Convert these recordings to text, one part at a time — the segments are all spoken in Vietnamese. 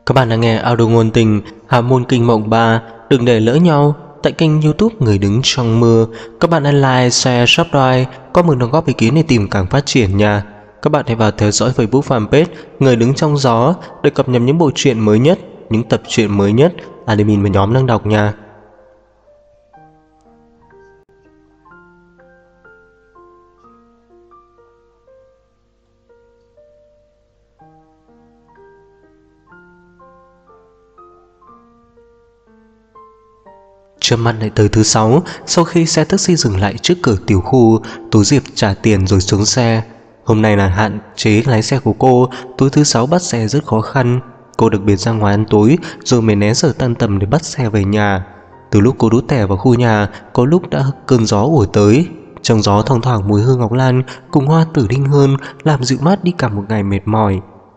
Các bạn đang nghe audio ngôn tình Hà môn kinh mộng 3. Đừng để lỡ nhau tại kênh YouTube Người đứng trong mưa. Các bạn hãy like, share, subscribe, comment đóng góp ý kiến để tìm càng phát triển nha. Các bạn hãy vào theo dõi Facebook fanpage Người đứng trong gió để cập nhật những bộ truyện mới nhất, những tập truyện mới nhất admin và nhóm đang đọc nha. Chớp mắt lại tới thứ 6. Sau khi xe taxi dừng lại trước cửa tiểu khu, Tú Diệp trả tiền rồi xuống xe. Hôm nay là hạn chế lái xe của cô. Tối thứ 6 bắt xe rất khó khăn. Cô đặc biệt ra ngoài ăn tối rồi mới né giờ tan tầm để bắt xe về nhà. Từ lúc cô đút tẻ vào khu nhà, có lúc đã cơn gió ùa tới. Trong gió thoang thoảng mùi hương ngọc lan cùng hoa tử đinh hương làm dịu mát đi cả một ngày mệt mỏi.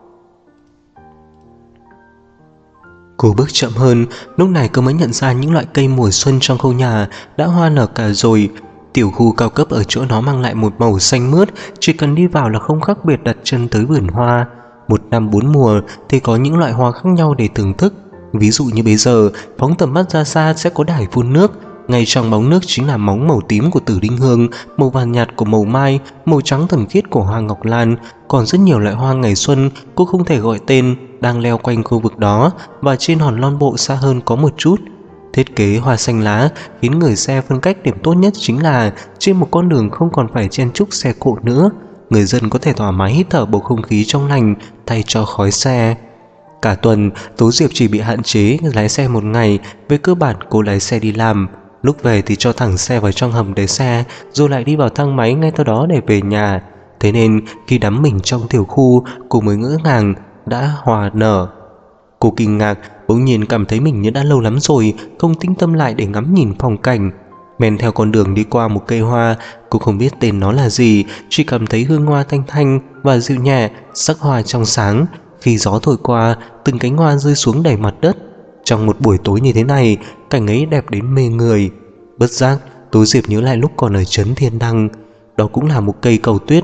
Cô bước chậm hơn, lúc này cô mới nhận ra những loại cây mùa xuân trong khu nhà đã hoa nở cả rồi. Tiểu khu cao cấp ở chỗ nó mang lại một màu xanh mướt, chỉ cần đi vào là không khác biệt đặt chân tới vườn hoa. Một năm 4 mùa thì có những loại hoa khác nhau để thưởng thức. Ví dụ như bây giờ, phóng tầm mắt ra xa sẽ có đài phun nước. Ngay trong bóng nước chính là móng màu tím của tử đinh hương, màu vàng nhạt của màu mai, màu trắng thuần khiết của hoa ngọc lan. Còn rất nhiều loại hoa ngày xuân cô không thể gọi tên đang leo quanh khu vực đó, và trên hòn non bộ xa hơn có một chút. Thiết kế hoa xanh lá khiến người xe phân cách. Điểm tốt nhất chính là trên một con đường không còn phải chen chúc xe cộ nữa, người dân có thể thoải mái hít thở bầu không khí trong lành thay cho khói xe. Cả tuần Tố Diệp chỉ bị hạn chế lái xe một ngày. Về cơ bản cô lái xe đi làm, lúc về thì cho thẳng xe vào trong hầm để xe, rồi lại đi vào thang máy ngay sau đó để về nhà. Thế nên khi đắm mình trong tiểu khu, cô mới ngỡ ngàng đã hòa nở. Cô kinh ngạc, bỗng nhiên cảm thấy mình như đã lâu lắm rồi không tĩnh tâm lại để ngắm nhìn phong cảnh. Men theo con đường đi qua một cây hoa, cô không biết tên nó là gì, chỉ cảm thấy hương hoa thanh thanh và dịu nhẹ, sắc hoa trong sáng. Khi gió thổi qua, từng cánh hoa rơi xuống đầy mặt đất. Trong một buổi tối như thế này, cảnh ấy đẹp đến mê người. Bất giác, Tố Diệp nhớ lại lúc còn ở trấn Thiên Đăng. Đó cũng là một cây cầu tuyết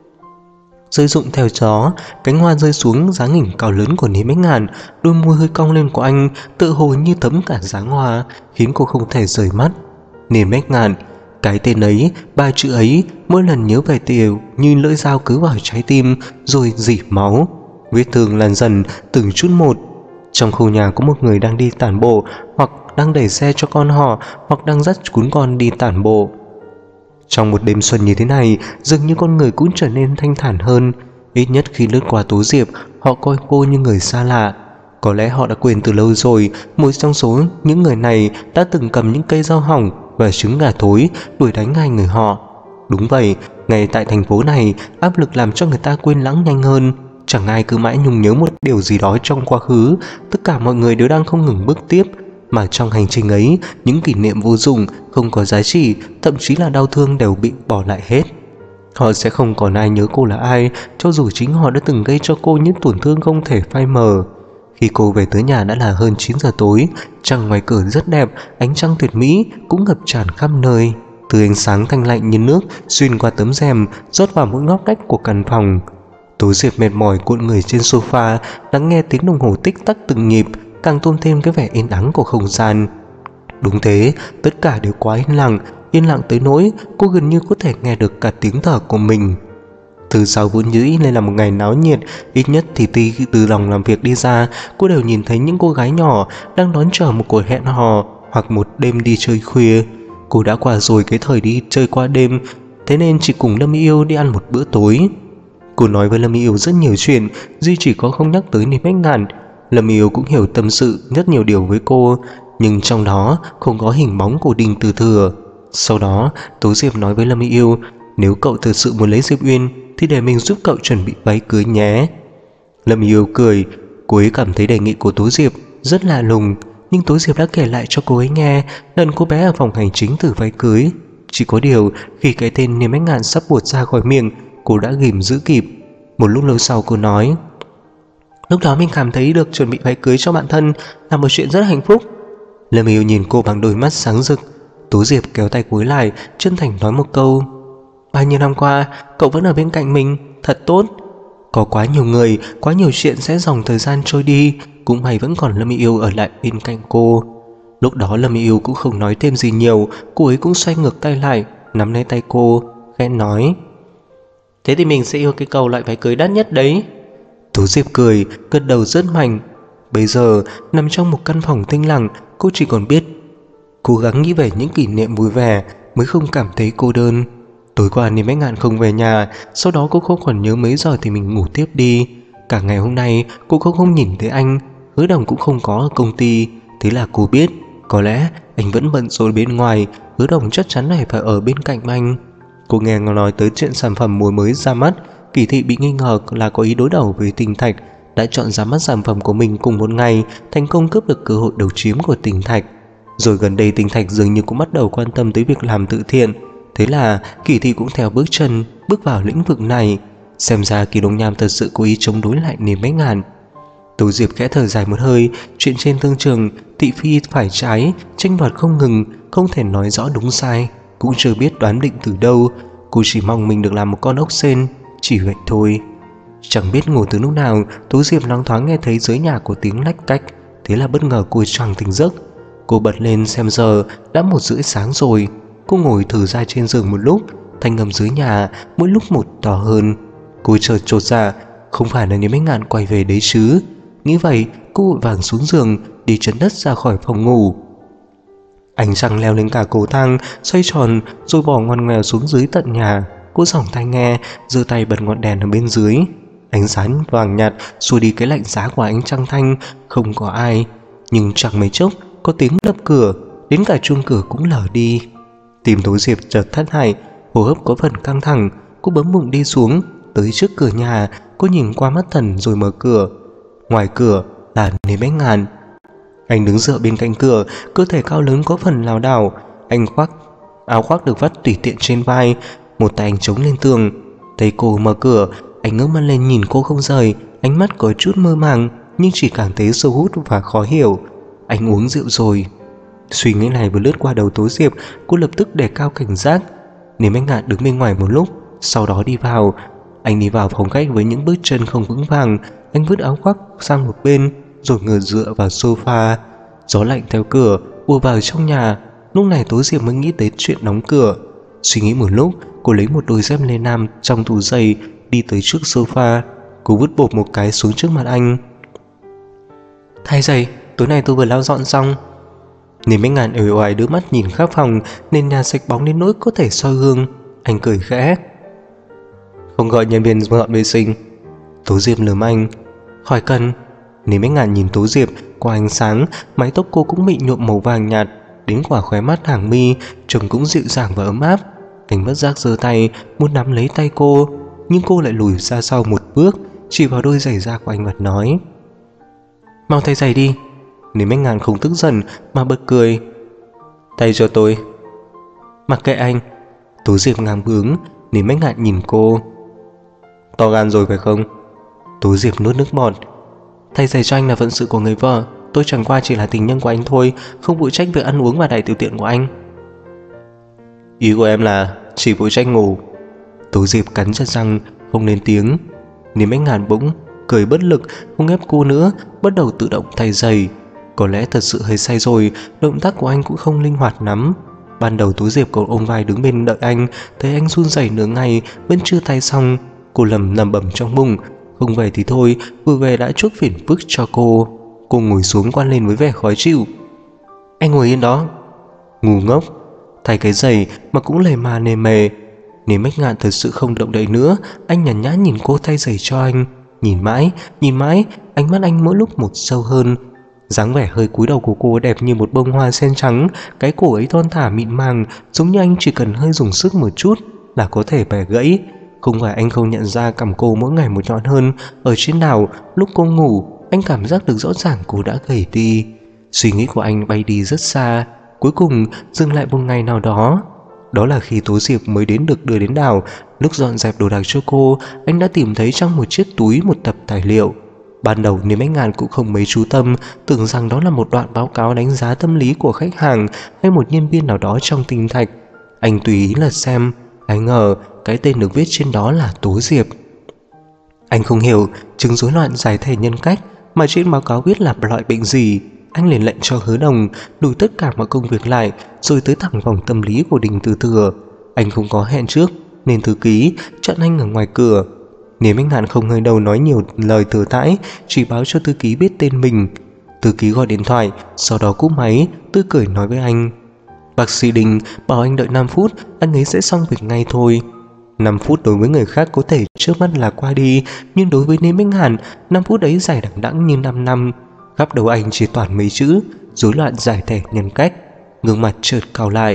rơi rụng theo gió, cánh hoa rơi xuống dáng hình cao lớn của Lý Bách Ngạn. Đôi môi hơi cong lên của anh tự hồ như thấm cả dáng hoa, khiến cô không thể rời mắt. Lý Bách Ngạn, cái tên ấy, ba chữ ấy, mỗi lần nhớ về đều như lưỡi dao cứ vào trái tim rồi rỉ máu. Vết thương lan dần từng chút một. Trong khu nhà có một người đang đi tản bộ, hoặc đang đẩy xe cho con họ, hoặc đang dắt cún con đi tản bộ. Trong một đêm xuân như thế này, dường như con người cũng trở nên thanh thản hơn. Ít nhất khi lướt qua Tố Diệp, họ coi cô như người xa lạ. Có lẽ họ đã quên từ lâu rồi, một trong số những người này đã từng cầm những cây dao hỏng và trứng gà thối đuổi đánh hai người họ. Đúng vậy, ngay tại thành phố này, áp lực làm cho người ta quên lãng nhanh hơn. Chẳng ai cứ mãi nhung nhớ một điều gì đó trong quá khứ. Tất cả mọi người đều đang không ngừng bước tiếp, mà trong hành trình ấy, những kỷ niệm vô dụng, không có giá trị, thậm chí là đau thương đều bị bỏ lại hết. Họ sẽ không còn ai nhớ cô là ai, cho dù chính họ đã từng gây cho cô những tổn thương không thể phai mờ. Khi cô về tới nhà đã là hơn 9 giờ tối. Trăng ngoài cửa rất đẹp, ánh trăng tuyệt mỹ cũng ngập tràn khắp nơi. Từ ánh sáng thanh lạnh như nước xuyên qua tấm rèm rót vào mỗi ngóc ngách của căn phòng. Tố Diệp mệt mỏi cuộn người trên sofa, lắng nghe tiếng đồng hồ tích tắc từng nhịp, càng tôn thêm cái vẻ yên ắng của không gian. Đúng thế, tất cả đều quá yên lặng tới nỗi cô gần như có thể nghe được cả tiếng thở của mình. Thứ sáu vốn dĩ nên là một ngày náo nhiệt, ít nhất thì từ lòng làm việc đi ra, cô đều nhìn thấy những cô gái nhỏ đang đón chờ một cuộc hẹn hò hoặc một đêm đi chơi khuya. Cô đã qua rồi cái thời đi chơi qua đêm, thế nên chỉ cùng Lâm Yêu đi ăn một bữa tối. Cô nói với Lâm Yêu rất nhiều chuyện, duy chỉ có không nhắc tới Niềm Bách Ngạn. Lâm Yêu cũng hiểu tâm sự rất nhiều điều với cô, nhưng trong đó không có hình bóng của Đinh Từ Thừa. Sau đó, Tố Diệp nói với Lâm Yêu, nếu cậu thực sự muốn lấy Diệp Uyên thì để mình giúp cậu chuẩn bị váy cưới nhé. Lâm Yêu cười, cô ấy cảm thấy đề nghị của Tố Diệp rất lạ lùng, nhưng Tố Diệp đã kể lại cho cô ấy nghe lần cô bé ở phòng hành chính thử váy cưới. Chỉ có điều, khi cái tên Niềm Bách Ngạn sắp buột ra khỏi miệng, cô đã ghim giữ kịp. Một lúc lâu sau cô nói, lúc đó mình cảm thấy được chuẩn bị váy cưới cho bạn thân là một chuyện rất hạnh phúc. Lâm Yêu nhìn cô bằng đôi mắt sáng rực. Tố Diệp kéo tay cúi lại, chân thành nói một câu, bao nhiêu năm qua cậu vẫn ở bên cạnh mình, thật tốt. Có quá nhiều người, quá nhiều chuyện sẽ dòng thời gian trôi đi, cũng may vẫn còn Lâm Y Yêu ở lại bên cạnh cô. Lúc đó Lâm Y Yêu cũng không nói thêm gì nhiều, cô ấy cũng xoay ngược tay lại, nắm lấy tay cô, khẽ nói: "Thế thì mình sẽ yêu cái cầu loại váy cưới đắt nhất đấy." Tố Diệp cười, gật đầu rất mạnh. Bây giờ, nằm trong một căn phòng tĩnh lặng, cô chỉ còn biết cố gắng nghĩ về những kỷ niệm vui vẻ mới không cảm thấy cô đơn. Tối qua Niêm Bách Ngạn không về nhà, sau đó cô không còn nhớ mấy giờ thì mình ngủ tiếp đi. Cả ngày hôm nay cô cũng không nhìn thấy anh, Hứa Đồng cũng không có ở công ty. Thế là cô biết có lẽ anh vẫn bận rộn bên ngoài, Hứa Đồng chắc chắn phải ở bên cạnh anh. Cô nghe nói tới chuyện sản phẩm mùa mới ra mắt, Kỳ Thị bị nghi ngờ là có ý đối đầu với Tình Thạch, đã chọn ra mắt sản phẩm của mình cùng một ngày, thành công cướp được cơ hội đầu chiếm của Tình Thạch. Rồi gần đây Tình Thạch dường như cũng bắt đầu quan tâm tới việc làm từ thiện, thế là Kỳ Thị cũng theo bước chân bước vào lĩnh vực này. Xem ra Kỳ Đông Nham thật sự cố ý chống đối lại Niềm Bách Ngạn. Tố Diệp khẽ thở dài một hơi, chuyện trên thương trường thị phi phải trái, tranh đoạt không ngừng, không thể nói rõ đúng sai, cũng chưa biết đoán định từ đâu. Cô chỉ mong mình được làm một con ốc sên, chỉ vậy thôi. Chẳng biết ngủ từ lúc nào, Tố Diệp loáng thoáng nghe thấy dưới nhà có tiếng lách cách, thế là bất ngờ cô choàng tỉnh giấc. Cô bật lên xem giờ, đã 1:30 sáng rồi. Cô ngồi thử ra trên giường một lúc, thanh âm dưới nhà mỗi lúc một to hơn. Cô chợt chột dạ, không phải là Niềm Bách Ngạn quay về đấy chứ. Nghĩ vậy, cô vội vàng xuống giường, đi chân đất ra khỏi phòng ngủ. Ánh trăng leo lên cả cầu thang, xoay tròn rồi bỏ ngoằn ngoèo xuống dưới tận nhà. Cô giỏng tai nghe, giơ tay bật ngọn đèn ở bên dưới. Ánh sáng vàng nhạt xua đi cái lạnh giá của ánh trăng thanh. Không có ai, nhưng chẳng mấy chốc có tiếng đập cửa, đến cả chuông cửa cũng lở đi. Tim Tố Diệp chợt thắt lại, hô hấp có phần căng thẳng. Cô bấm bụng đi xuống, tới trước cửa nhà. Cô nhìn qua mắt thần rồi mở cửa. Ngoài cửa là Niềm Bách Ngạn. Anh đứng dựa bên cạnh cửa, cơ thể cao lớn có phần lảo đảo. Anh khoác áo khoác được vắt tùy tiện trên vai, một tay anh chống lên tường. Thấy cô mở cửa, anh ngước mắt lên nhìn cô không rời, ánh mắt có chút mơ màng nhưng chỉ cảm thấy sâu hút và khó hiểu. Anh uống rượu rồi. Suy nghĩ này vừa lướt qua đầu Tố Diệp, cô lập tức đề cao cảnh giác. Niềm Bách Ngạn đứng bên ngoài một lúc, sau đó đi vào. Anh đi vào phòng khách với những bước chân không vững vàng. Anh vứt áo khoác sang một bên rồi ngồi dựa vào sofa. Gió lạnh theo cửa ùa vào trong nhà. Lúc này Tố Diệp mới nghĩ tới chuyện đóng cửa. Suy nghĩ một lúc, cô lấy một đôi dép lê nam trong tủ giày, đi tới trước sofa. Cô vứt bột một cái xuống trước mặt anh. "Thay giày, tối nay tôi vừa lau dọn xong." Niềm Bách Ngạn uể oải đưa mắt nhìn khắp phòng, nền nhà sạch bóng đến nỗi có thể soi gương. Anh cười khẽ: "Không gọi nhân viên dọn vệ sinh?" Tố Diệp lườm anh: "Khỏi cần." Niềm Bách Ngạn nhìn Tố Diệp qua ánh sáng, mái tóc cô cũng bị nhuộm màu vàng nhạt, đến quả khóe mắt hàng mi trông cũng dịu dàng và ấm áp. Anh bất giác giơ tay muốn nắm lấy tay cô, nhưng cô lại lùi ra sau một bước, chỉ vào đôi giày da của anh và nói: "Mau thay giày đi." Niềm Bách Ngạn không tức giận mà bật cười: "Thay cho tôi." "Mặc kệ anh." Tố Diệp ngang bướng. Niềm Bách Ngạn nhìn cô: "To gan rồi phải không?" Tố Diệp nuốt nước bọt: "Thay giày cho anh là phận sự của người vợ, tôi chẳng qua chỉ là tình nhân của anh thôi, không phụ trách việc ăn uống và đại tiểu tiện của anh." "Ý của em là chỉ phụ trách ngủ." Tố Diệp cắn chặt răng không lên tiếng. Niềm Bách Ngạn bỗng cười bất lực, không ép cô nữa, bắt đầu tự động thay giày. Có lẽ thật sự hơi say rồi, động tác của anh cũng không linh hoạt lắm. Ban đầu Tố Diệp còn ôm vai đứng bên đợi anh, thấy anh run rẩy nửa ngày vẫn chưa thay xong. Cô lẩm bẩm trong bụng, không về thì thôi, vừa về đã chuốc phiền phức cho cô. Cô ngồi xuống quan lên với vẻ khó chịu: "Anh ngồi yên đó." Ngu ngốc, thay cái giày mà cũng lề mà nề mề. Nếu Bách Ngạn thật sự không động đậy nữa, anh nhàn nhã nhìn cô thay giày cho anh. Nhìn mãi, ánh mắt anh mỗi lúc một sâu hơn. Dáng vẻ hơi cúi đầu của cô đẹp như một bông hoa sen trắng, cái cổ ấy thon thả mịn màng, giống như anh chỉ cần hơi dùng sức một chút là có thể bẻ gãy. Không phải anh không nhận ra cằm cô mỗi ngày một nhọn hơn. Ở trên đảo, lúc cô ngủ, anh cảm giác được rõ ràng cô đã gầy đi. Suy nghĩ của anh bay đi rất xa, cuối cùng dừng lại một ngày nào đó. Đó là khi Tố Diệp mới được đưa đến đảo. Lúc dọn dẹp đồ đạc cho cô, anh đã tìm thấy trong một chiếc túi một tập tài liệu. Ban đầu Niềm Bách Ngạn cũng không mấy chú tâm, tưởng rằng đó là một đoạn báo cáo đánh giá tâm lý của khách hàng hay một nhân viên nào đó trong Tinh Thạch. Anh tùy ý lật xem, ai ngờ cái tên được viết trên đó là Tố Diệp. Anh không hiểu chứng rối loạn giải thể nhân cách mà trên báo cáo viết là loại bệnh gì. Anh liền lệnh cho Hứa Đồng lùi tất cả mọi công việc lại rồi tới thẳng phòng tâm lý của Đinh Tư Thừa. Anh không có hẹn trước nên thư ký chặn anh ở ngoài cửa. Nếu Minh Ngạn không hơi đầu nói nhiều lời thừa thãi, chỉ báo cho thư ký biết tên mình. Thư ký gọi điện thoại, sau đó cúp máy, tươi cười nói với anh: "Bác sĩ Đinh bảo anh đợi 5 phút, anh ấy sẽ xong việc ngay thôi." 5 phút đối với người khác có thể trước mắt là qua đi, nhưng đối với Lý Minh Hàn, 5 phút ấy dài đằng đẵng như 5 năm. Khắp đầu anh chỉ toàn mấy chữ: rối loạn giải thể nhân cách. Gương mặt chợt cau lại.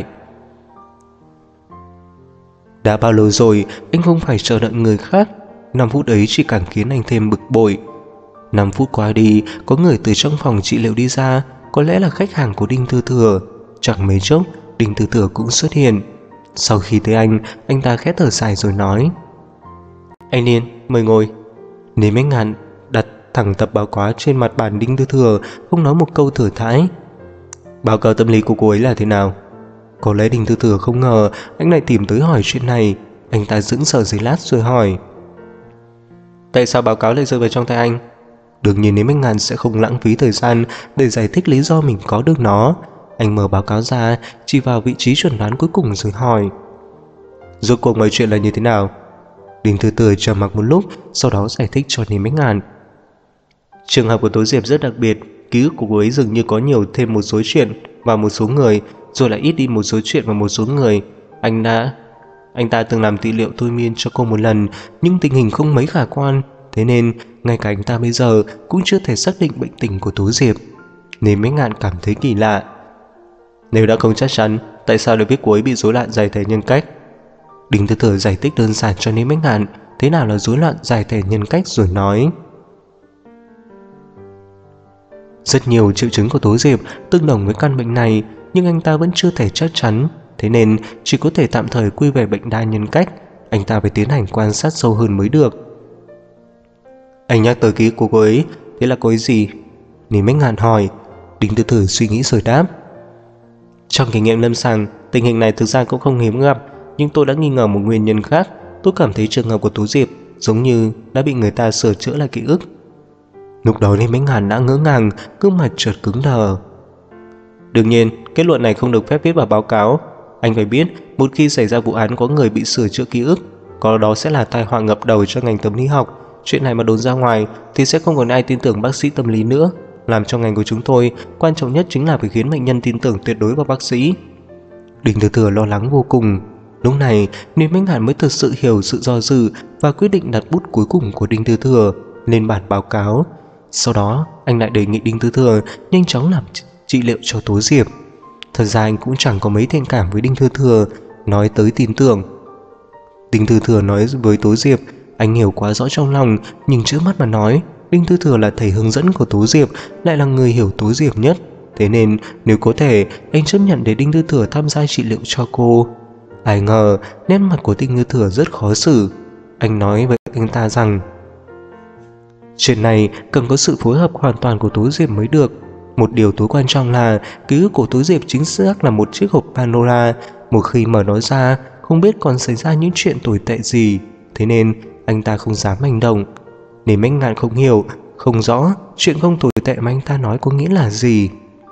Đã bao lâu rồi anh không phải chờ đợi người khác? 5 phút ấy chỉ càng khiến anh thêm bực bội. 5 phút qua đi, có người từ trong phòng trị liệu đi ra, có lẽ là khách hàng của Đinh Tư Thừa. Chẳng mấy chốc, Đinh Tư Thừa cũng xuất hiện. Sau khi thấy anh ta khẽ thở dài rồi nói: "Anh Niên, mời ngồi." Lý Minh Ngạn đặt thẳng tập báo cáo trên mặt bàn Đinh Tư Thừa, không nói một câu thừa thãi. "Báo cáo tâm lý của cô ấy là thế nào?" Có lẽ Đinh Tư Thừa không ngờ anh lại tìm tới hỏi chuyện này. Anh ta sững sờ giây lát rồi hỏi: "Tại sao báo cáo lại rơi vào trong tay anh?" Đương nhiên Lý Minh Ngạn sẽ không lãng phí thời gian để giải thích lý do mình có được nó. Anh mở báo cáo ra, chỉ vào vị trí chuẩn đoán cuối cùng rồi hỏi: "Rốt cuộc mọi chuyện là như thế nào?" Đinh Tư Thừa trầm mặc một lúc, sau đó giải thích cho Lý Minh Ngạn: "Trường hợp của Tố Diệp rất đặc biệt, ký ức của cô ấy dường như có nhiều thêm một số chuyện và một số người, rồi lại ít đi một số chuyện và một số người. Anh ta từng làm trị liệu thôi miên cho cô một lần, nhưng tình hình không mấy khả quan, thế nên ngay cả anh ta bây giờ cũng chưa thể xác định bệnh tình của Tố Diệp." Nên Minh Ngạn cảm thấy kỳ lạ. "Nếu đã không chắc chắn, tại sao lại biết cô ấy bị rối loạn giải thể nhân cách?" Đinh Tư Thừa giải thích đơn giản cho Lý Minh Ngạn thế nào là rối loạn giải thể nhân cách rồi nói: "Rất nhiều triệu chứng của Tố Diệp tương đồng với căn bệnh này, nhưng anh ta vẫn chưa thể chắc chắn, thế nên chỉ có thể tạm thời quy về bệnh đa nhân cách. Anh ta phải tiến hành quan sát sâu hơn mới được." "Anh nhắc tới ký của cô ấy, thế là cô ấy gì?" Lý Minh Ngạn hỏi. Đinh Tư Thừa suy nghĩ rồi đáp: "Trong kinh nghiệm lâm sàng, tình hình này thực ra cũng không hiếm gặp, nhưng tôi đã nghi ngờ một nguyên nhân khác. Tôi cảm thấy trường hợp của Tố Diệp giống như đã bị người ta sửa chữa lại ký ức." Lúc đó Lý Minh Ngạn đã ngỡ ngàng, gương mặt chợt cứng đờ. "Đương nhiên, kết luận này không được phép viết vào báo cáo. Anh phải biết, một khi xảy ra vụ án có người bị sửa chữa ký ức, có đó sẽ là tai họa ngập đầu cho ngành tâm lý học. Chuyện này mà đồn ra ngoài thì sẽ không còn ai tin tưởng bác sĩ tâm lý nữa. Làm cho ngành của chúng tôi, quan trọng nhất chính là phải khiến bệnh nhân tin tưởng tuyệt đối vào bác sĩ." Đinh Tư Thừa lo lắng vô cùng. Lúc này, Lý Minh Ngạn mới thực sự hiểu sự do dự và quyết định đặt bút cuối cùng của Đinh Tư Thừa lên bản báo cáo. Sau đó, anh lại đề nghị Đinh Tư Thừa nhanh chóng làm trị liệu cho Tố Diệp. Thật ra anh cũng chẳng có mấy thiện cảm với Đinh Tư Thừa nói tới tin tưởng. Đinh Tư Thừa nói với Tố Diệp, anh hiểu quá rõ trong lòng, nhưng trước mắt mà nói, Đinh Tư Thừa là thầy hướng dẫn của Tố Diệp, lại là người hiểu Tố Diệp nhất. Thế nên nếu có thể, anh chấp nhận để Đinh Tư Thừa tham gia trị liệu cho cô. Ai ngờ nét mặt của Đinh Tư Thừa rất khó xử. Anh nói với anh ta rằng chuyện này cần có sự phối hợp hoàn toàn của Tố Diệp mới được. Một điều tối quan trọng là ký ức của Tố Diệp chính xác là một chiếc hộp Pandora. Một khi mở nó ra, không biết còn xảy ra những chuyện tồi tệ gì. Thế nên anh ta không dám hành động. Lý Minh Ngạn không hiểu, không rõ chuyện không tồi tệ mà anh ta nói có nghĩa là gì.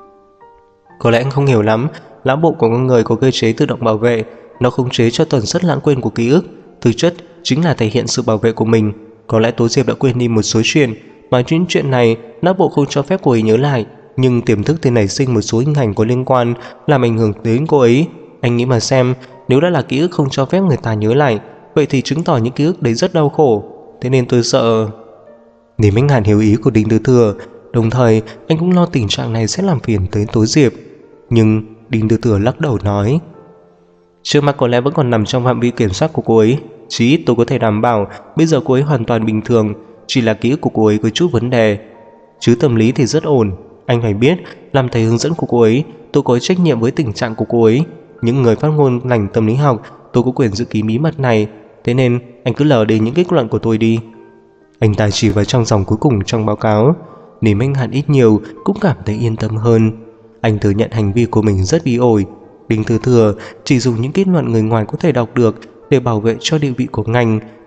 Có lẽ anh không hiểu lắm. Não bộ của con người có cơ chế tự động bảo vệ, nó khống chế cho tần suất lãng quên của ký ức. Thực chất chính là thể hiện sự bảo vệ của mình. Có lẽ Tố Diệp đã quên đi một số chuyện, mà những chuyện này não bộ không cho phép cô ấy nhớ lại, nhưng tiềm thức thì nảy sinh một số hình ảnh có liên quan, làm ảnh hưởng đến cô ấy. Anh nghĩ mà xem, nếu đã là ký ức không cho phép người ta nhớ lại, vậy thì chứng tỏ những ký ức đấy rất đau khổ. Thế nên tôi sợ." Lý Minh Ngạn hiểu ý của Đinh Tư Thừa, đồng thời anh cũng lo tình trạng này sẽ làm phiền tới Tố Diệp. Nhưng Đinh Tư Thừa lắc đầu nói: "Trước mắt có lẽ vẫn còn nằm trong phạm vi kiểm soát của cô ấy. Chí ít tôi có thể đảm bảo bây giờ cô ấy hoàn toàn bình thường, chỉ là ký ức của cô ấy có chút vấn đề. Chứ tâm lý thì rất ổn. Anh phải biết, làm thầy hướng dẫn của cô ấy, tôi có trách nhiệm với tình trạng của cô ấy. Những người phát ngôn ngành tâm lý học, tôi có quyền giữ kín bí mật này. Thế nên anh cứ lờ đi những kết luận của tôi đi." Anh ta chỉ vào trong dòng cuối cùng trong báo cáo. Lý Minh Ngạn ít nhiều cũng cảm thấy yên tâm hơn. Anh thừa nhận hành vi của mình rất bị ổi. Đinh Tư Thừa chỉ dùng những kết luận người ngoài có thể đọc được để bảo vệ cho địa vị của ngành,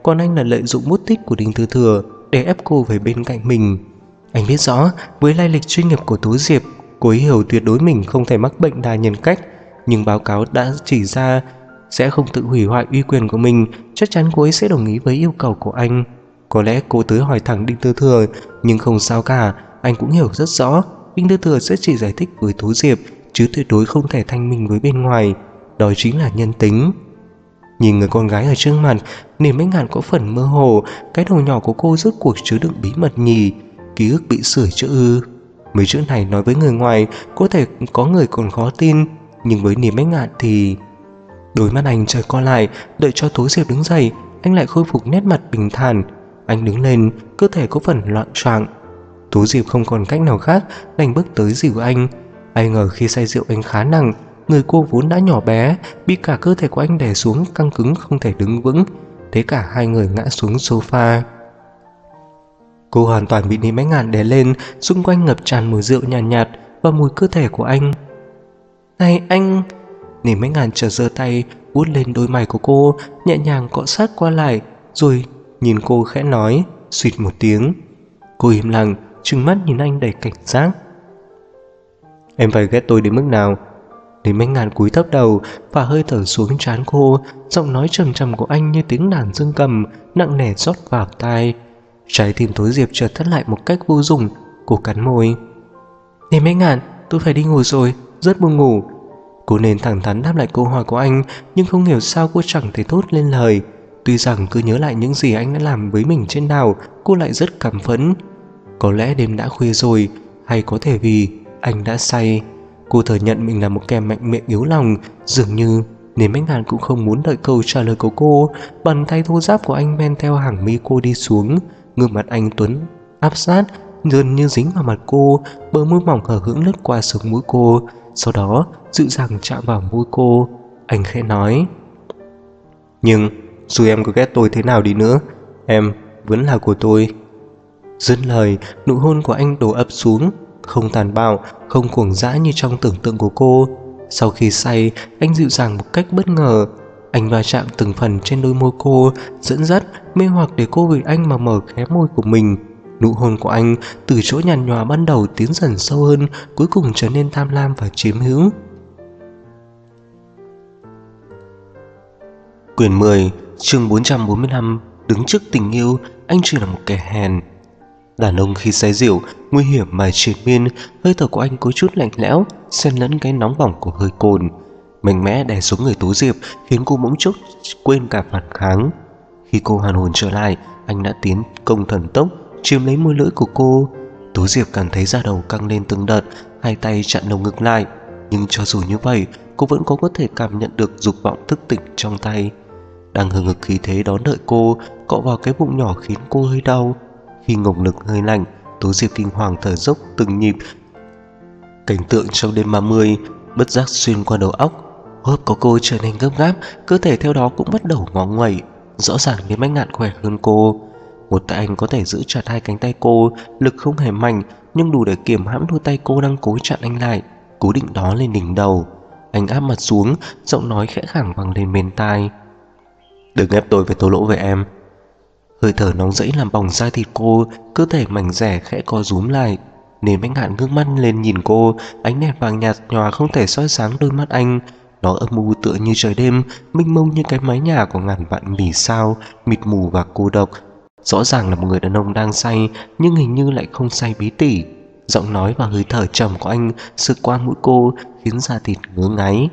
còn anh là lợi dụng bút tích của Đinh Tư Thừa để ép cô về bên cạnh mình. Anh biết rõ với lai lịch chuyên nghiệp của Tú Diệp, cô ấy hiểu tuyệt đối mình không thể mắc bệnh đa nhân cách, nhưng báo cáo đã chỉ ra sẽ không tự hủy hoại uy quyền của mình, chắc chắn cô ấy sẽ đồng ý với yêu cầu của anh. Có lẽ cô tới hỏi thẳng Đinh Tư Thừa, nhưng không sao cả, anh cũng hiểu rất rõ Đinh Tư Thừa sẽ chỉ giải thích với Tú Diệp, chứ tuyệt đối không thể thanh minh với bên ngoài. Đó chính là nhân tính. Nhìn người con gái ở trước mặt, Niềm Bách Ngạn có phần mơ hồ. Cái đầu nhỏ của cô rốt cuộc chứa đựng bí mật nhỉ? Ký ức bị sửa chữa ư? Mấy chữ này nói với người ngoài có thể có người còn khó tin, nhưng với Niềm Bách Ngạn thì... Đôi mắt anh chợt co lại. Đợi cho Tú Diệp đứng dậy, anh lại khôi phục nét mặt bình thản. Anh đứng lên, cơ thể có phần loạn choạng. Tú Diệp không còn cách nào khác, đành bước tới dìu anh. Ai ngờ khi say rượu anh khá nặng, người cô vốn đã nhỏ bé bị cả cơ thể của anh đè xuống, căng cứng không thể đứng vững. Thế cả hai người ngã xuống sofa. Cô hoàn toàn bị Niềm Bách Ngạn đè lên, xung quanh ngập tràn mùi rượu nhàn nhạt, và mùi cơ thể của anh. Này anh! Niềm Bách Ngạn chợt giơ tay vuốt lên đôi mày của cô, nhẹ nhàng cọ sát qua lại, rồi nhìn cô khẽ nói, suýt một tiếng. Cô im lặng, trừng mắt nhìn anh đầy cảnh giác. Em phải ghét tôi đến mức nào? Niềm Bách Ngạn cúi thấp đầu và hơi thở xuống trán cô, giọng nói trầm trầm của anh như tiếng đàn dương cầm nặng nề rót vào tai. Trái tim Tú Diệp chợt thắt lại một cách vô dụng. Cô cắn môi. Niềm Bách Ngạn, tôi phải đi ngủ rồi, rất buồn ngủ. Cô nên thẳng thắn đáp lại câu hỏi của anh, nhưng không hiểu sao cô chẳng thể thốt lên lời. Tuy rằng cứ nhớ lại những gì anh đã làm với mình trên đảo, cô lại rất cảm phẫn. Có lẽ đêm đã khuya rồi, hay có thể vì anh đã say. Cô thừa nhận mình là một kẻ mạnh miệng yếu lòng. Dường như Niềm Bách Ngạn cũng không muốn đợi câu trả lời của cô. Bàn tay thô ráp của anh men theo hàng mi cô đi xuống, gương mặt anh tuấn áp sát, gần như dính vào mặt cô. Bờ môi mỏng hở hững lướt qua sống mũi cô, sau đó dịu dàng chạm vào môi cô. Anh khẽ nói, nhưng dù em có ghét tôi thế nào đi nữa, em vẫn là của tôi. Dứt lời, nụ hôn của anh đổ ập xuống, không tàn bạo, không cuồng dã như trong tưởng tượng của cô. Sau khi say, anh dịu dàng một cách bất ngờ. Anh va chạm từng phần trên đôi môi cô, dẫn dắt, mê hoặc để cô vì anh mà mở khé môi của mình. Nụ hôn của anh từ chỗ nhàn nhòa ban đầu tiến dần sâu hơn, cuối cùng trở nên tham lam và chiếm hữu. Quyển 10, chương 445. Đứng trước tình yêu, anh chỉ là một kẻ hèn. Đàn ông khi say rượu, nguy hiểm mà triền miên. Hơi thở của anh có chút lạnh lẽo, xen lẫn cái nóng bỏng của hơi cồn, mạnh mẽ đè xuống người Tú Diệp, khiến cô bỗng chốc quên cả phản kháng. Khi cô hoàn hồn trở lại, anh đã tiến công thần tốc, chiếm lấy môi lưỡi của cô. Tú Diệp cảm thấy da đầu căng lên từng đợt, hai tay chặn lồng ngực lại. Nhưng cho dù như vậy, cô vẫn có thể cảm nhận được dục vọng thức tỉnh trong tay, đang hừng hực khí thế đón đợi cô, cọ vào cái bụng nhỏ khiến cô hơi đau. Khi ngồng lực hơi lạnh, Tú Diệp kinh hoàng thở dốc từng nhịp. Cảnh tượng trong đêm 30 bất giác xuyên qua đầu óc. Hô hấp của cô trở nên gấp gáp, cơ thể theo đó cũng bắt đầu ngọ nguậy. Rõ ràng Niềm Bách Ngạn khỏe hơn cô. Một tay anh có thể giữ chặt hai cánh tay cô, lực không hề mạnh, nhưng đủ để kiềm hãm đôi tay cô đang cố chặn anh lại, cố định đó lên đỉnh đầu. Anh áp mặt xuống, giọng nói khẽ khàng vang lên bên tai. Đừng ép tôi phải thổ lỗ với em. Hơi thở nóng rẫy làm bỏng da thịt cô, cơ thể mảnh rẻ khẽ co rúm lại. Niềm Bách Ngạn ngước mắt lên nhìn cô, ánh đèn vàng nhạt nhòa không thể soi sáng đôi mắt anh. Nó âm u tựa như trời đêm, mênh mông như cái mái nhà của ngàn vạn vì sao, mịt mù và cô độc. Rõ ràng là một người đàn ông đang say, nhưng hình như lại không say bí tỉ. Giọng nói và hơi thở trầm của anh sượt qua mũi cô, khiến da thịt ngứa ngáy.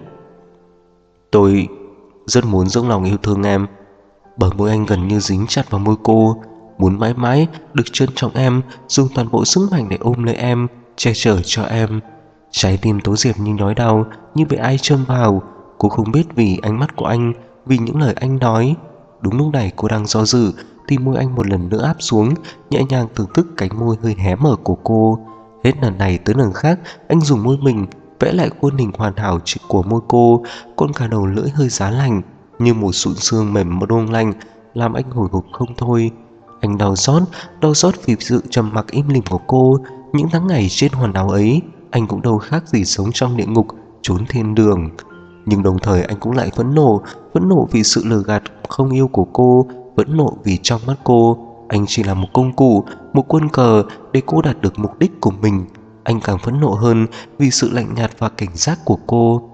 Tôi rất muốn dốc lòng yêu thương em. Bờ môi anh gần như dính chặt vào môi cô, muốn mãi mãi được trân trọng em, dùng toàn bộ sức mạnh để ôm lấy em, che chở cho em. Trái tim Tố Diệp như nhói đau, như bị ai châm vào. Cô không biết vì ánh mắt của anh, vì những lời anh nói. Đúng lúc này cô đang do dự thì môi anh một lần nữa áp xuống, nhẹ nhàng thưởng thức cánh môi hơi hé mở của cô. Hết lần này tới lần khác, anh dùng môi mình vẽ lại khuôn hình hoàn hảo của môi cô, còn cả đầu lưỡi hơi giá lạnh như một sụn xương mềm mà đôn lành, làm anh hồi hộp không thôi. Anh đau xót vì sự trầm mặc im lìm của cô. Những tháng ngày trên hòn đảo ấy, anh cũng đâu khác gì sống trong địa ngục, trốn thiên đường. Nhưng đồng thời anh cũng lại phẫn nộ vì sự lừa gạt không yêu của cô, Phẫn nộ vì trong mắt cô, anh chỉ là một công cụ, một quân cờ để cô đạt được mục đích của mình. Anh càng phẫn nộ hơn vì sự lạnh nhạt và cảnh giác của cô.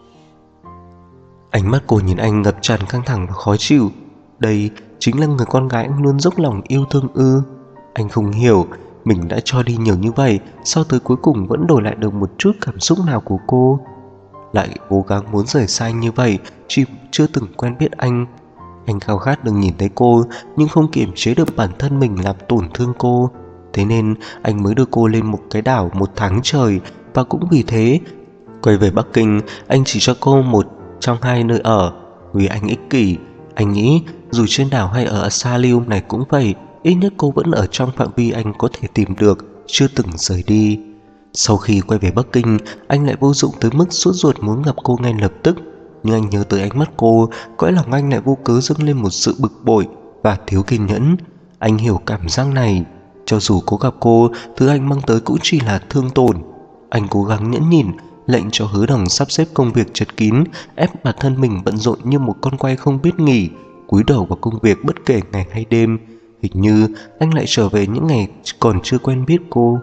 Ánh mắt cô nhìn anh ngập tràn căng thẳng và khó chịu. Đây chính là người con gái anh luôn dốc lòng yêu thương ư? Anh không hiểu, mình đã cho đi nhiều như vậy, sao tới cuối cùng vẫn đổi lại được một chút cảm xúc nào của cô? Lại cố gắng muốn rời xa anh như vậy, chỉ chưa từng quen biết anh. Anh khao khát được nhìn thấy cô, nhưng không kiềm chế được bản thân mình làm tổn thương cô. Thế nên anh mới đưa cô lên một cái đảo 1 tháng trời. Và cũng vì thế, quay về Bắc Kinh, anh chỉ cho cô một trong 2 nơi ở. Vì anh ích kỷ, anh nghĩ dù trên đảo hay ở Asylum này cũng vậy, ít nhất cô vẫn ở trong phạm vi anh có thể tìm được, chưa từng rời đi. Sau khi quay về Bắc Kinh, anh lại vô dụng tới mức sốt ruột muốn gặp cô ngay lập tức. Nhưng anh nhớ tới ánh mắt cô, cõi lòng anh lại vô cớ dâng lên một sự bực bội và thiếu kiên nhẫn. Anh hiểu cảm giác này. Cho dù có gặp cô, thứ anh mang tới cũng chỉ là thương tổn. Anh cố gắng nhẫn nhịn, lệnh cho Hứa Đằng sắp xếp công việc chật kín, ép bản thân mình bận rộn như một con quay không biết nghỉ, cúi đầu vào công việc bất kể ngày hay đêm. Hình như anh lại trở về những ngày còn chưa quen biết cô.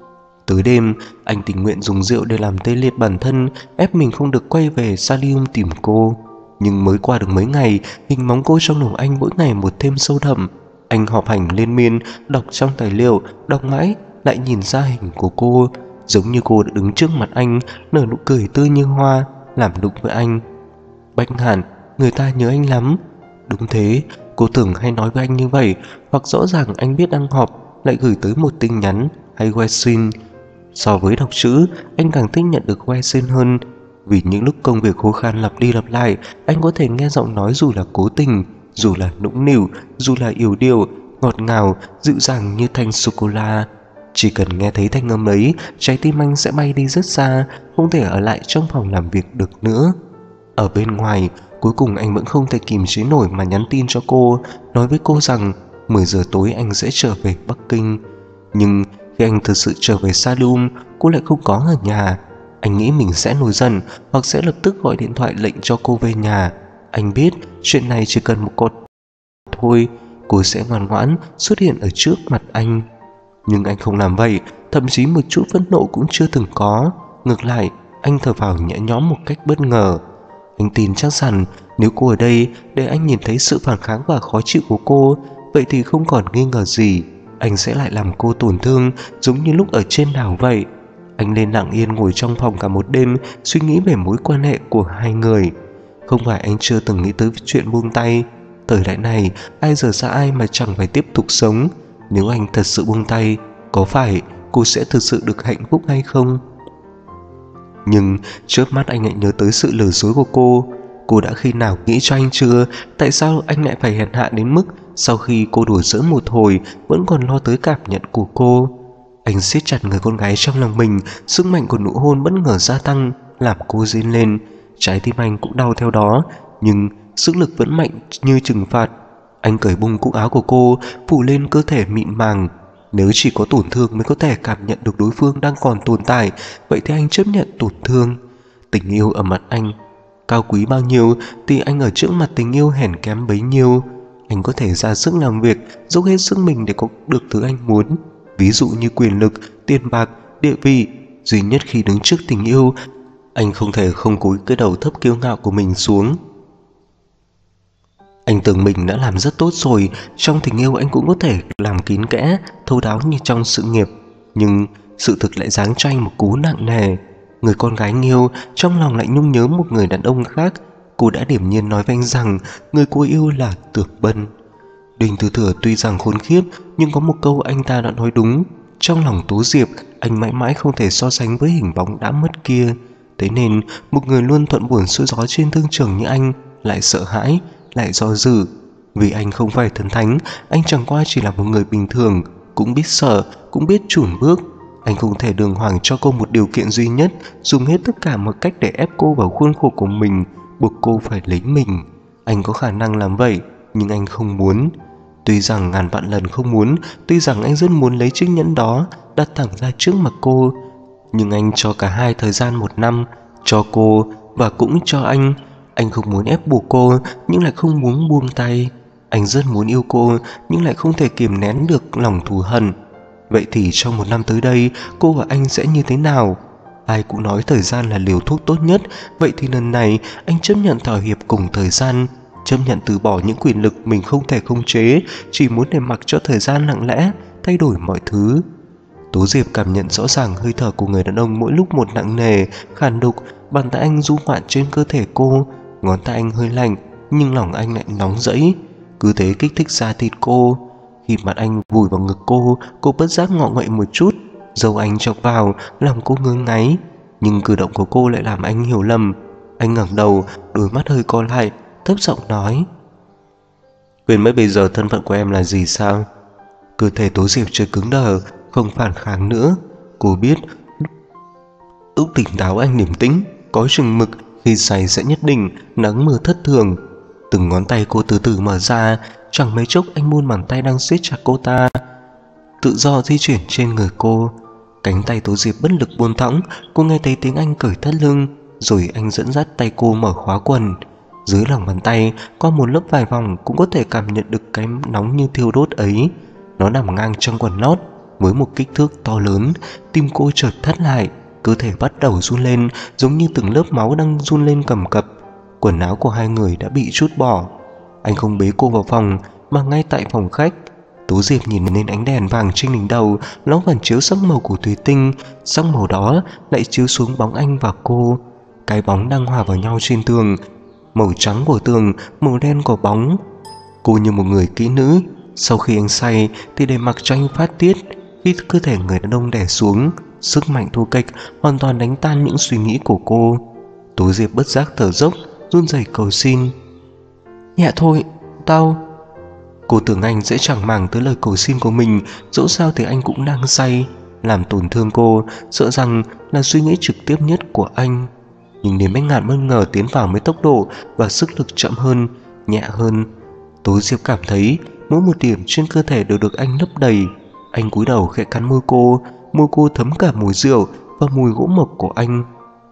Tới đêm, anh tình nguyện dùng rượu để làm tê liệt bản thân, ép mình không được quay về Salium tìm cô. Nhưng mới qua được mấy ngày, hình bóng cô trong đầu anh mỗi ngày một thêm sâu đậm. Anh họp hành liên miên, đọc trong tài liệu, đọc mãi, lại nhìn ra hình của cô, giống như cô đã đứng trước mặt anh, nở nụ cười tươi như hoa, làm đụng với anh. Bách Hàn, người ta nhớ anh lắm. Đúng thế, cô tưởng hay nói với anh như vậy, hoặc rõ ràng anh biết đang họp, lại gửi tới một tin nhắn hay que xin. So với đọc chữ, anh càng thích nhận được que xin hơn. Vì những lúc công việc khó khăn lặp đi lặp lại, anh có thể nghe giọng nói dù là cố tình, dù là nũng nịu, dù là yểu điệu, ngọt ngào, dịu dàng như thanh sô-cô-la. Chỉ cần nghe thấy thanh âm ấy, trái tim anh sẽ bay đi rất xa, không thể ở lại trong phòng làm việc được nữa. Ở bên ngoài, cuối cùng anh vẫn không thể kìm chế nổi mà nhắn tin cho cô, nói với cô rằng 10 giờ tối anh sẽ trở về Bắc Kinh. Nhưng khi anh thực sự trở về Salium, cô lại không có ở nhà. Anh nghĩ mình sẽ nổi giận, hoặc sẽ lập tức gọi điện thoại lệnh cho cô về nhà. Anh biết chuyện này chỉ cần một cột thôi, cô sẽ ngoan ngoãn xuất hiện ở trước mặt anh. Nhưng anh không làm vậy, thậm chí một chút phẫn nộ cũng chưa từng có. Ngược lại, anh thở phào nhẹ nhõm một cách bất ngờ. Anh tin chắc rằng nếu cô ở đây để anh nhìn thấy sự phản kháng và khó chịu của cô, vậy thì không còn nghi ngờ gì, anh sẽ lại làm cô tổn thương giống như lúc ở trên đảo vậy. Anh lên lặng yên ngồi trong phòng cả một đêm, suy nghĩ về mối quan hệ của hai người. Không phải anh chưa từng nghĩ tới chuyện buông tay. Thời đại này, ai rời xa ai mà chẳng phải tiếp tục sống. Nếu anh thật sự buông tay, có phải cô sẽ thực sự được hạnh phúc hay không? Nhưng chớp mắt anh lại nhớ tới sự lừa dối của cô. Cô đã khi nào nghĩ cho anh chưa? Tại sao anh lại phải hèn hạ đến mức sau khi cô đùa giỡn một hồi vẫn còn lo tới cảm nhận của cô? Anh siết chặt người con gái trong lòng mình, sức mạnh của nụ hôn bất ngờ gia tăng, làm cô rên lên. Trái tim anh cũng đau theo đó, nhưng sức lực vẫn mạnh như trừng phạt. Anh cởi bung cúc áo của cô, phủ lên cơ thể mịn màng. Nếu chỉ có tổn thương mới có thể cảm nhận được đối phương đang còn tồn tại, vậy thì anh chấp nhận tổn thương. Tình yêu ở mặt anh cao quý bao nhiêu thì anh ở trước mặt tình yêu hèn kém bấy nhiêu. Anh có thể ra sức làm việc, dốc hết sức mình để có được thứ anh muốn, ví dụ như quyền lực, tiền bạc, địa vị. Duy nhất khi đứng trước tình yêu, anh không thể không cúi cái đầu thấp kiêu ngạo của mình xuống. Anh tưởng mình đã làm rất tốt rồi, trong tình yêu anh cũng có thể làm kín kẽ, thấu đáo như trong sự nghiệp. Nhưng sự thực lại giáng cho anh một cú nặng nề. Người con gái anh yêu trong lòng lại nhung nhớ một người đàn ông khác. Cô đã điềm nhiên nói với anh rằng người cô yêu là Tưởng Bân. Đình Từ Thừa tuy rằng khốn khiếp, nhưng có một câu anh ta đã nói đúng. Trong lòng Tố Diệp, anh mãi mãi không thể so sánh với hình bóng đã mất kia. Thế nên một người luôn thuận buồm xuôi gió trên thương trường như anh lại sợ hãi, lại do dự. Vì anh không phải thần thánh, anh chẳng qua chỉ là một người bình thường, cũng biết sợ, cũng biết chùn bước. Anh không thể đường hoàng cho cô một điều kiện duy nhất, dùng hết tất cả mọi cách để ép cô vào khuôn khổ của mình, buộc cô phải lấy mình. Anh có khả năng làm vậy, nhưng anh không muốn. Tuy rằng ngàn vạn lần không muốn, tuy rằng anh rất muốn lấy chiếc nhẫn đó đặt thẳng ra trước mặt cô, nhưng anh cho cả hai thời gian 1 năm, cho cô và cũng cho anh. Anh không muốn ép buộc cô, nhưng lại không muốn buông tay. Anh rất muốn yêu cô nhưng lại không thể kiềm nén được lòng thù hận. Vậy thì trong 1 năm tới đây, cô và anh sẽ như thế nào? Ai cũng nói thời gian là liều thuốc tốt nhất. Vậy thì lần này anh chấp nhận thỏa hiệp cùng thời gian, chấp nhận từ bỏ những quyền lực mình không thể khống chế, chỉ muốn để mặc cho thời gian lặng lẽ thay đổi mọi thứ. Tố Diệp cảm nhận rõ ràng hơi thở của người đàn ông mỗi lúc một nặng nề, khàn đục. Bàn tay anh du ngoạn trên cơ thể cô, ngón tay anh hơi lạnh nhưng lòng anh lại nóng rẫy, cứ thế kích thích da thịt cô. Khi mặt anh vùi vào ngực cô bất giác ngọ nguậy một chút, dầu anh chọc vào làm cô ngứa ngáy, nhưng cử động của cô lại làm anh hiểu lầm. Anh ngẩng đầu, đôi mắt hơi co lại, thấp giọng nói: "Quên mất bây giờ thân phận của em là gì sao?" Cơ thể Tố Diệp chưa cứng đờ, không phản kháng nữa. Cô biết lúc tỉnh táo anh điềm tĩnh, có chừng mực, khi say sẽ nhất định nắng mưa thất thường. Từng ngón tay cô từ từ mở ra, chẳng mấy chốc anh buông bàn tay đang siết chặt cô ta, tự do di chuyển trên người cô. Cánh tay Tố Diệp bất lực buông thõng, cô nghe thấy tiếng anh cởi thắt lưng, rồi anh dẫn dắt tay cô mở khóa quần. Dưới lòng bàn tay, qua một lớp vải vòng cũng có thể cảm nhận được cái nóng như thiêu đốt ấy. Nó nằm ngang trong quần lót với một kích thước to lớn. Tim cô chợt thắt lại, cơ thể bắt đầu run lên, giống như từng lớp máu đang run lên cầm cập. Quần áo của hai người đã bị trút bỏ. Anh không bế cô vào phòng mà ngay tại phòng khách. Tố Diệp nhìn lên ánh đèn vàng trên đỉnh đầu, nó phản chiếu sắc màu của thủy tinh, sắc màu đó lại chiếu xuống bóng anh và cô. Cái bóng đang hòa vào nhau trên tường, màu trắng của tường, màu đen của bóng. Cô như một người kỹ nữ, sau khi anh say thì để mặc cho anh phát tiết. Khi cơ thể người đàn ông đè xuống, sức mạnh thô kệch hoàn toàn đánh tan những suy nghĩ của cô. Tố Diệp bất giác thở dốc, run rẩy cầu xin: "Nhẹ thôi, đau." Cô tưởng anh sẽ chẳng màng tới lời cầu xin của mình, dẫu sao thì anh cũng đang say. Làm tổn thương cô, sợ rằng là suy nghĩ trực tiếp nhất của anh. Nhưng đến Bách Ngạn bất ngờ tiến vào với tốc độ và sức lực chậm hơn, nhẹ hơn. Tố Diệp cảm thấy mỗi một điểm trên cơ thể đều được anh lấp đầy. Anh cúi đầu khẽ cắn môi cô thấm cả mùi rượu và mùi gỗ mộc của anh.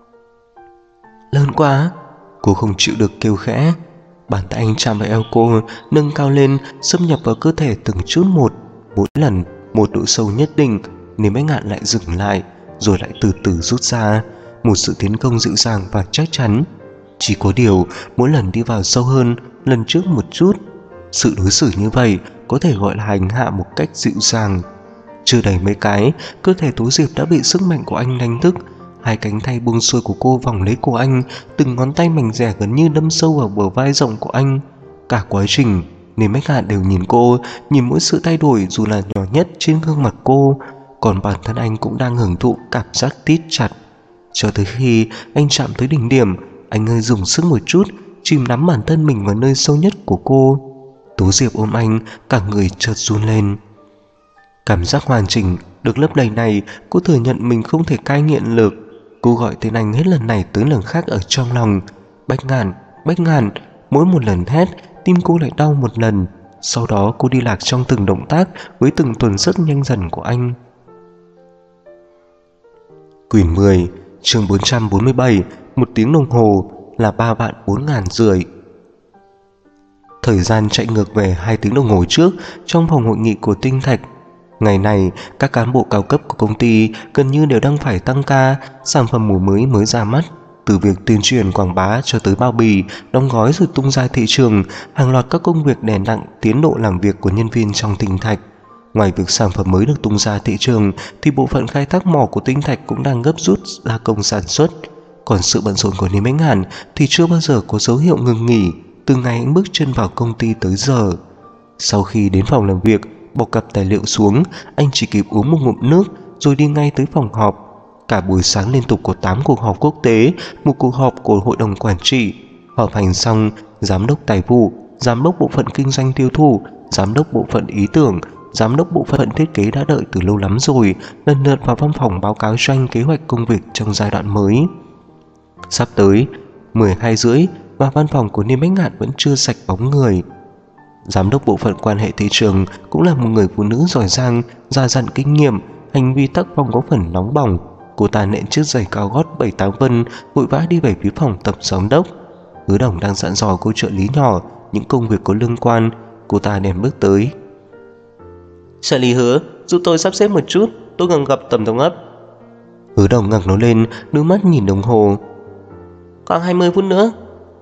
"Lớn quá!" Cô không chịu được kêu khẽ. Bàn tay anh chạm vào eo cô, nâng cao lên, xâm nhập vào cơ thể từng chút một. Mỗi lần một độ sâu nhất định, nên Bách Ngạn lại dừng lại, rồi lại từ từ rút ra. Một sự tiến công dịu dàng và chắc chắn. Chỉ có điều mỗi lần đi vào sâu hơn lần trước một chút. Sự đối xử như vậy có thể gọi là hành hạ một cách dịu dàng. Chưa đầy mấy cái, cơ thể Tố Diệp đã bị sức mạnh của anh đánh thức. Hai cánh tay buông xuôi của cô vòng lấy cổ anh, từng ngón tay mảnh dẻ gần như đâm sâu vào bờ vai rộng của anh. Cả quá trình nên Bách Ngạn đều nhìn cô, nhìn mỗi sự thay đổi dù là nhỏ nhất trên gương mặt cô. Còn bản thân anh cũng đang hưởng thụ cảm giác tít chặt. Cho tới khi anh chạm tới đỉnh điểm, anh hơi dùng sức một chút, chìm nắm bản thân mình vào nơi sâu nhất của cô. Tố Diệp ôm anh, cả người chợt run lên. Cảm giác hoàn chỉnh được lấp đầy này, cô thừa nhận mình không thể cai nghiện được. Cô gọi tên anh hết lần này tới lần khác ở trong lòng: "Bách Ngạn, Bách Ngạn." Mỗi một lần hét, tim cô lại đau một lần. Sau đó cô đi lạc trong từng động tác, với từng tuần rất nhanh dần của anh. Quyển 10, chương 447, 1 tiếng đồng hồ là 3.450.000. Thời gian chạy ngược về 2 tiếng đồng hồ trước trong phòng hội nghị của Tinh Thạch. Ngày này, các cán bộ cao cấp của công ty gần như đều đang phải tăng ca. Sản phẩm mùa mới ra mắt, từ việc tuyên truyền quảng bá cho tới bao bì, đóng gói rồi tung ra thị trường, hàng loạt các công việc đè nặng tiến độ làm việc của nhân viên trong Tinh Thạch. Ngoài việc sản phẩm mới được tung ra thị trường thì bộ phận khai thác mỏ của Tinh Thạch cũng đang gấp rút gia công sản xuất. Còn sự bận rộn của Niêm Bách Ngạn thì chưa bao giờ có dấu hiệu ngừng nghỉ từ ngày anh bước chân vào công ty tới giờ. Sau khi đến phòng làm việc, bỏ cặp tài liệu xuống, anh chỉ kịp uống một ngụm nước rồi đi ngay tới phòng họp. Cả buổi sáng liên tục có 8 cuộc họp quốc tế, một cuộc họp của hội đồng quản trị. Họp hành xong, giám đốc tài vụ, giám đốc bộ phận kinh doanh tiêu thụ, giám đốc bộ phận ý tưởng, giám đốc bộ phận thiết kế đã đợi từ lâu lắm rồi, lần lượt vào văn phòng báo cáo cho anh kế hoạch công việc trong giai đoạn mới. Sắp tới 12:30 và văn phòng của Niêm Bách Ngạn vẫn chưa sạch bóng người. Giám đốc bộ phận quan hệ thị trường cũng là một người phụ nữ giỏi giang, già dặn kinh nghiệm, hành vi tác phong có phần nóng bỏng. Cô ta nện chiếc giày cao gót 7-8 phân, vội vã đi về phía phòng tập giám đốc. Hứa Đồng đang dặn dò cô trợ lý nhỏ những công việc có liên quan. cô ta liền bước tới. Trợ lý Hứa, giúp tôi sắp xếp một chút, tôi cần gặp tổng thống ấp. Hứa Đồng ngẩng nó lên, đưa mắt nhìn đồng hồ. Còn 20 phút nữa.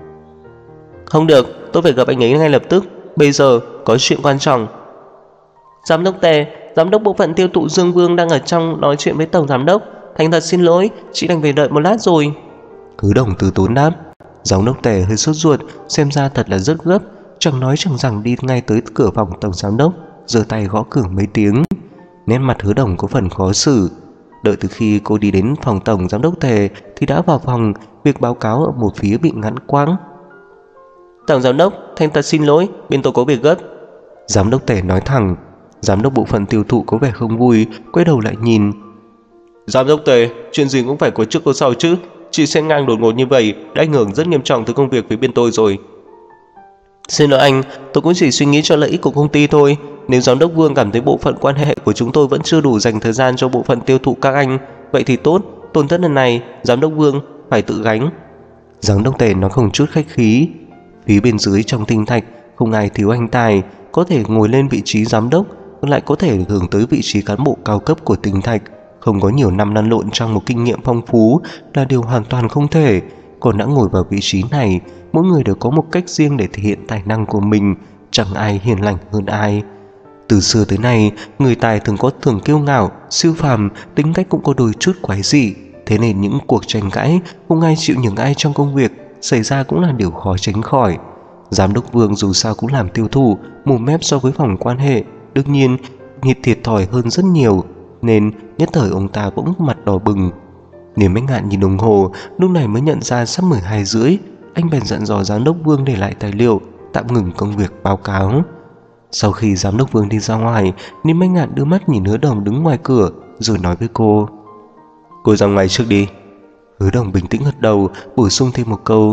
Không được, tôi phải gặp anh ấy ngay lập tức. Bây giờ có chuyện quan trọng. Giám đốc Tề, giám đốc bộ phận tiêu thụ Dương Vương đang ở trong nói chuyện với tổng giám đốc. Thành thật xin lỗi, chị đành phải đợi một lát rồi. Hứa Đồng từ tốn đáp. Giám đốc Tề hơi sốt ruột, xem ra thật là rất gấp, chẳng nói chẳng rằng đi ngay tới cửa phòng tổng giám đốc, giơ tay gõ cửa mấy tiếng. Nét mặt Hứa Đồng có phần khó xử. Đợi từ khi cô đi đến phòng tổng giám đốc Tề thì đã vào phòng, việc báo cáo ở một phía bị ngăn quãng. Tổng giám đốc, thành thật xin lỗi, bên tôi có việc gấp. Giám đốc Tề nói thẳng. Giám đốc bộ phận tiêu thụ có vẻ không vui, quay đầu lại nhìn. Giám đốc Tề, chuyện gì cũng phải có trước có sau chứ. Chị xen ngang đột ngột như vậy đã ảnh hưởng rất nghiêm trọng tới công việc với bên tôi rồi. Xin lỗi anh, tôi cũng chỉ suy nghĩ cho lợi ích của công ty thôi. Nếu giám đốc Vương cảm thấy bộ phận quan hệ của chúng tôi vẫn chưa đủ dành thời gian cho bộ phận tiêu thụ các anh, vậy thì tốt, tổn thất lần này giám đốc Vương phải tự gánh. Giám đốc Tề nói không chút khách khí. Phía bên dưới trong tinh thạch không ai thiếu anh tài, có thể ngồi lên vị trí giám đốc, lại có thể hưởng tới vị trí cán bộ cao cấp của tinh thạch. Không có nhiều năm lăn lộn trong một kinh nghiệm phong phú là điều hoàn toàn không thể. Còn đã ngồi vào vị trí này, mỗi người đều có một cách riêng để thể hiện tài năng của mình, chẳng ai hiền lành hơn ai. Từ xưa tới nay, người tài thường có thường kiêu ngạo, siêu phàm, tính cách cũng có đôi chút quái dị. Thế nên những cuộc tranh cãi không ai chịu nhường ai trong công việc xảy ra cũng là điều khó tránh khỏi. Giám đốc Vương dù sao cũng làm tiêu thụ, mồm mép so với phòng quan hệ, đương nhiên thiệt thòi hơn rất nhiều, nên nhất thời ông ta bỗng mặt đỏ bừng. Niềm Bách Ngạn nhìn đồng hồ, lúc này mới nhận ra sắp 12 rưỡi. Anh bèn dặn dò giám đốc Vương để lại tài liệu, tạm ngừng công việc báo cáo. Sau khi giám đốc Vương đi ra ngoài, Niềm Bách Ngạn đưa mắt nhìn Hứa Đồng đứng ngoài cửa, rồi nói với cô. Cô ra ngoài trước đi. Hứa Đồng bình tĩnh gật đầu, bổ sung thêm một câu.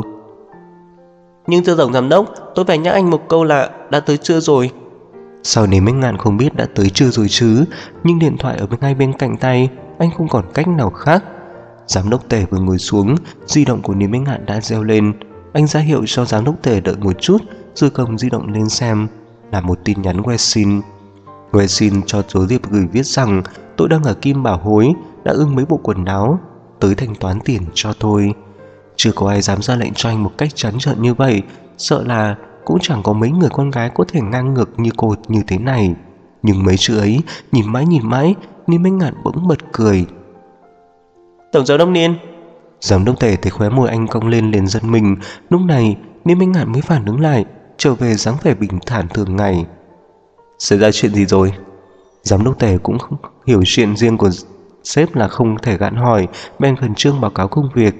Nhưng thưa tổng giám đốc, tôi phải nhắc anh một câu là đã tới trưa rồi. Sau Niềm Bách Ngạn không biết đã tới chưa rồi chứ, nhưng điện thoại ở ngay bên cạnh tay, anh không còn cách nào khác. Giám đốc Tề vừa ngồi xuống, di động của Niềm Bách Ngạn đã reo lên. Anh ra hiệu cho giám đốc Tề đợi một chút, rồi cầm di động lên xem, là một tin nhắn Weixin. Weixin cho Tố Diệp gửi viết rằng tôi đang ở Kim Bảo Hối, đã ưng mấy bộ quần áo, tới thanh toán tiền cho tôi. Chưa có ai dám ra lệnh cho anh một cách trắng trợn như vậy, sợ là cũng chẳng có mấy người con gái có thể ngang ngược như cô như thế này. Nhưng mấy chữ ấy nhìn mãi, Niềm Bách Ngạn bỗng bật cười. Tổng giám đốc Niên. Giám đốc Tề thấy khóe môi anh cong lên liền giật mình. Lúc này Niềm Bách Ngạn mới phản ứng lại, trở về dáng vẻ bình thản thường ngày. Xảy ra chuyện gì rồi? Giám đốc Tề cũng không hiểu chuyện riêng của sếp là không thể gạn hỏi, bèn khẩn trương báo cáo công việc.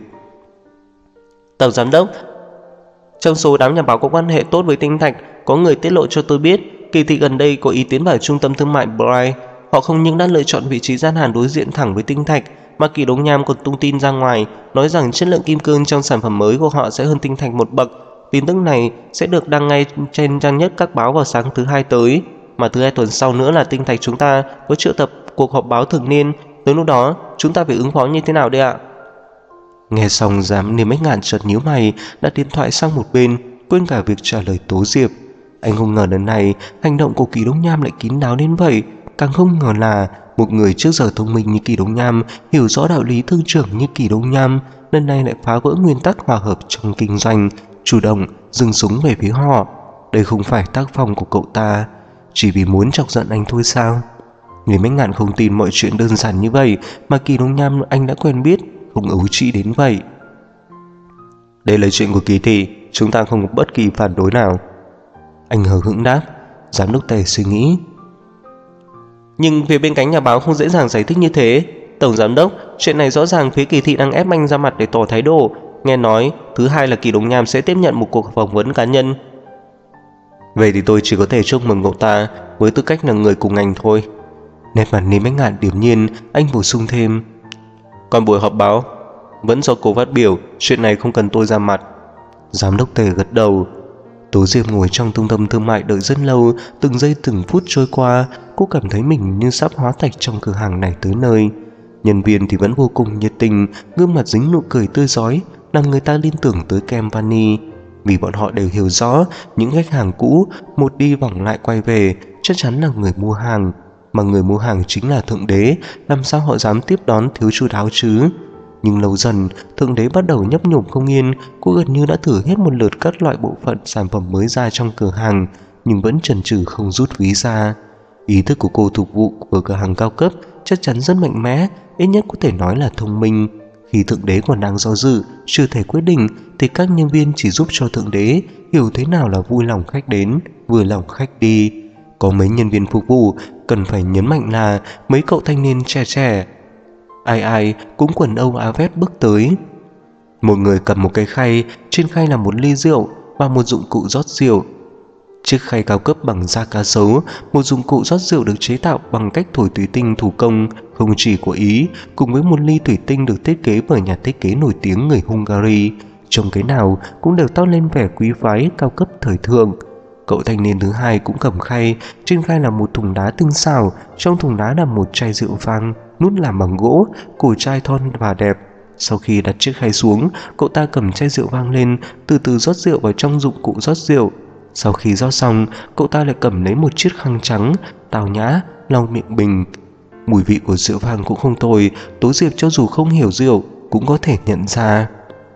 Tổng giám đốc, trong số đám nhà báo có quan hệ tốt với Tinh Thạch, có người tiết lộ cho tôi biết kỳ thị gần đây có ý tiến vào trung tâm thương mại Bright. Họ không những đã lựa chọn vị trí gian hàng đối diện thẳng với Tinh Thạch, mà Kỳ Đống Nham còn tung tin ra ngoài nói rằng chất lượng kim cương trong sản phẩm mới của họ sẽ hơn Tinh Thạch một bậc. Tin tức này sẽ được đăng ngay trên trang nhất các báo vào sáng thứ Hai tới, mà thứ Hai tuần sau nữa là Tinh Thạch chúng ta có triệu tập cuộc họp báo thường niên. Tới lúc đó chúng ta phải ứng phó như thế nào đây ạ? Nghe xong Niềm Bách Ngạn chợt nhíu mày, đặt điện thoại sang một bên, quên cả việc trả lời Tố Diệp. Anh không ngờ lần này hành động của Kỳ Đống Nham lại kín đáo đến vậy, càng không ngờ là một người trước giờ thông minh như Kỳ Đống Nham, hiểu rõ đạo lý thương trưởng như Kỳ Đống Nham, lần này lại phá vỡ nguyên tắc hòa hợp trong kinh doanh, chủ động giương súng về phía họ. Đây không phải tác phong của cậu ta, chỉ vì muốn chọc giận anh thôi sao? Niềm Bách Ngạn không tin mọi chuyện đơn giản như vậy, mà Kỳ Đống Nham anh đã quen biết, không ấu trĩ đến vậy. Đây là chuyện của Kỳ thị, chúng ta không có bất kỳ phản đối nào. Anh hờ hững đáp. Giám đốc Tề suy nghĩ. Nhưng phía bên cánh nhà báo không dễ dàng giải thích như thế. Tổng giám đốc, chuyện này rõ ràng phía Kỳ thị đang ép anh ra mặt để tỏ thái độ. Nghe nói thứ Hai là Kỳ Đống Nham sẽ tiếp nhận một cuộc phỏng vấn cá nhân. Vậy thì tôi chỉ có thể chúc mừng cậu ta với tư cách là người cùng ngành thôi. Nét mặt Niềm Bách Ngạn điềm nhiên, anh bổ sung thêm. Còn buổi họp báo vẫn do cô phát biểu, chuyện này không cần tôi ra mặt. Giám đốc Tề gật đầu. Tố Diệp ngồi trong trung tâm thương mại đợi rất lâu, từng giây từng phút trôi qua, cô cảm thấy mình như sắp hóa thạch trong cửa hàng này tới nơi. Nhân viên thì vẫn vô cùng nhiệt tình, gương mặt dính nụ cười tươi rói, làm người ta liên tưởng tới kem vani. vì bọn họ đều hiểu rõ những khách hàng cũ một đi vòng lại quay về chắc chắn là người mua hàng, mà người mua hàng chính là Thượng Đế, làm sao họ dám tiếp đón thiếu chu đáo chứ. Nhưng lâu dần, Thượng Đế bắt đầu nhấp nhổm không yên. Cô gần như đã thử hết một lượt các loại bộ phận sản phẩm mới ra trong cửa hàng, nhưng vẫn chần chừ không rút ví ra. Ý thức của cô phục vụ ở cửa hàng cao cấp chắc chắn rất mạnh mẽ, ít nhất có thể nói là thông minh. Khi Thượng Đế còn đang do dự, chưa thể quyết định, thì các nhân viên chỉ giúp cho Thượng Đế hiểu thế nào là vui lòng khách đến, vừa lòng khách đi. Có mấy nhân viên phục vụ cần phải nhấn mạnh là mấy cậu thanh niên trẻ trẻ, ai ai cũng quần âu áo vest bước tới. Một người cầm một cái khay, trên khay là một ly rượu và một dụng cụ rót rượu. Chiếc khay cao cấp bằng da cá sấu, một dụng cụ rót rượu được chế tạo bằng cách thổi thủy tinh thủ công không chỉ của Ý, cùng với một ly thủy tinh được thiết kế bởi nhà thiết kế nổi tiếng người Hungary. Trông cái nào cũng đều toát lên vẻ quý phái cao cấp thời thượng. Cậu thanh niên thứ hai cũng cầm khay, trên khay là một thùng đá tinh xảo, trong thùng đá là một chai rượu vang, nút làm bằng gỗ, cổ chai thon và đẹp. Sau khi đặt chiếc khay xuống, cậu ta cầm chai rượu vang lên, từ từ rót rượu vào trong dụng cụ rót rượu. Sau khi rót xong, cậu ta lại cầm lấy một chiếc khăn trắng, tào nhã, lau miệng bình. Mùi vị của rượu vang cũng không tồi, Tố Diệp cho dù không hiểu rượu cũng có thể nhận ra.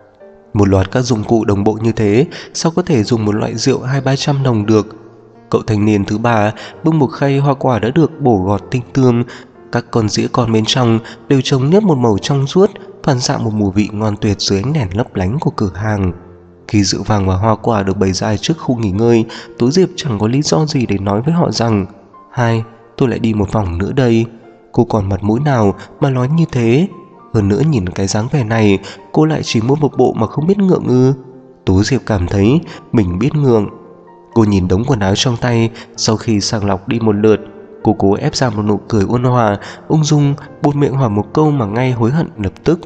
Một loạt các dụng cụ đồng bộ như thế, sao có thể dùng một loại rượu 200-300 đồng được? Cậu thanh niên thứ ba bưng một khay hoa quả đã được bổ gọt tinh tươm, các con dĩa con bên trong đều trông nhấp một màu trong suốt, phản xạ một mùi vị ngon tuyệt dưới ánh đèn lấp lánh của cửa hàng. Khi rượu vàng và hoa quả được bày ra trước khu nghỉ ngơi, Tố Diệp chẳng có lý do gì để nói với họ rằng hai, tôi lại đi một vòng nữa đây. Cô còn mặt mũi nào mà nói như thế? Hơn nữa nhìn cái dáng vẻ này, cô lại chỉ mua một bộ mà không biết ngượng ư? Tố Diệp cảm thấy mình biết ngượng. Cô nhìn đống quần áo trong tay, sau khi sàng lọc đi một lượt, cô cố ép ra một nụ cười ôn hòa, ung dung, buột miệng hỏi một câu mà ngay hối hận lập tức.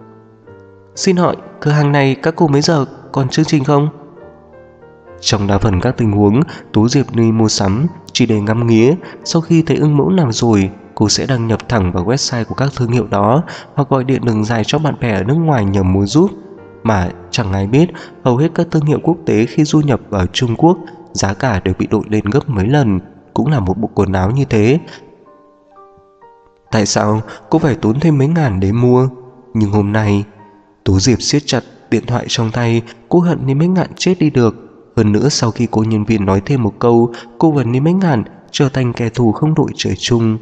Xin hỏi, cửa hàng này các cô mấy giờ còn chương trình không? Trong đa phần các tình huống, Tố Diệp đi mua sắm chỉ để ngắm nghía. Sau khi thấy ưng mẫu nào rồi, cô sẽ đăng nhập thẳng vào website của các thương hiệu đó, hoặc gọi điện đường dài cho bạn bè ở nước ngoài nhờ mua giúp. Mà chẳng ai biết, hầu hết các thương hiệu quốc tế khi du nhập vào Trung Quốc, giá cả đều bị đội lên gấp mấy lần, cũng là một bộ quần áo như thế. Tại sao cô phải tốn thêm mấy ngàn để mua? Nhưng hôm nay, Tố Diệp siết chặt điện thoại trong tay, cô hận đến mấy ngàn chết đi được. Hơn nữa sau khi cô nhân viên nói thêm một câu, cô vẫn đến mấy ngàn trở thành kẻ thù không đội trời chung.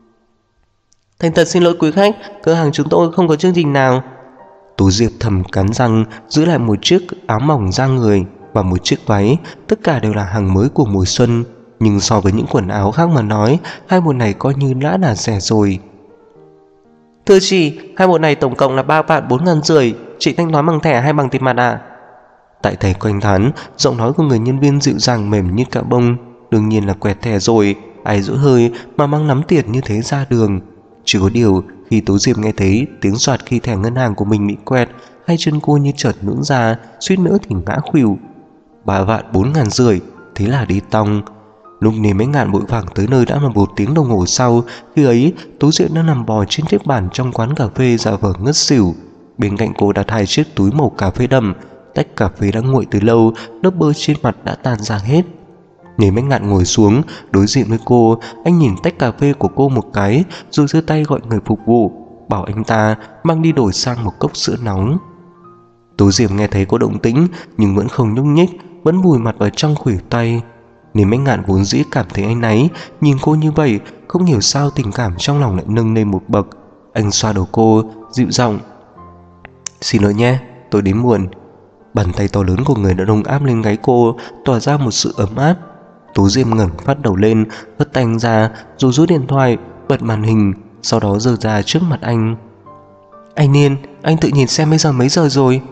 Thành thật xin lỗi quý khách, cửa hàng chúng tôi không có chương trình nào. Tố Diệp thầm cắn răng, giữ lại một chiếc áo mỏng da người và một chiếc váy, tất cả đều là hàng mới của mùa xuân. Nhưng so với những quần áo khác mà nói, hai bộ này coi như đã là rẻ rồi. Thưa chị, hai bộ này tổng cộng là 3.450.000, chị thanh toán bằng thẻ hay bằng tiền mặt à? Tại thầy quanh thán, giọng nói của người nhân viên dịu dàng mềm như cạo bông. Đương nhiên là quẹt thẻ rồi, ai dỗi hơi mà mang nắm tiền như thế ra đường. Chỉ có điều khi Tố Diệp nghe thấy tiếng soạt khi thẻ ngân hàng của mình bị quẹt, hai chân cô như chợt nứt ra, suýt nữa thì ngã khuỵu. 3.450.000, thế là đi tong. Lúc này mấy ngàn vội vàng tới nơi đã là 1 tiếng đồng hồ sau. Khi ấy Tố Diệp đang nằm bò trên chiếc bàn trong quán cà phê giả vờ ngất xỉu. Bên cạnh cô đặt 2 chiếc túi màu cà phê đậm. Tách cà phê đã nguội từ lâu, lớp bơ trên mặt đã tan ra hết. Nhảy Mấy Ngạn ngồi xuống đối diện với cô, anh nhìn tách cà phê của cô một cái, rồi giơ tay gọi người phục vụ, bảo anh ta mang đi đổi sang một cốc sữa nóng. Tố Diệp nghe thấy có động tĩnh nhưng vẫn không nhúc nhích, vẫn vùi mặt vào trong khuỷu tay. Nên Mấy Ngạn vốn dĩ cảm thấy áy náy, nhìn cô như vậy, không hiểu sao tình cảm trong lòng lại nâng lên một bậc. Anh xoa đầu cô, dịu giọng: Xin lỗi nhé, tôi đến muộn. Bàn tay to lớn của người đàn ông áp lên gáy cô, tỏa ra một sự ấm áp. Tố Diệp ngẩng phát đầu lên, hất tay anh ra, rồi rút điện thoại, bật màn hình, sau đó giơ ra trước mặt anh. Anh Niên, anh tự nhìn xem bây giờ mấy giờ rồi?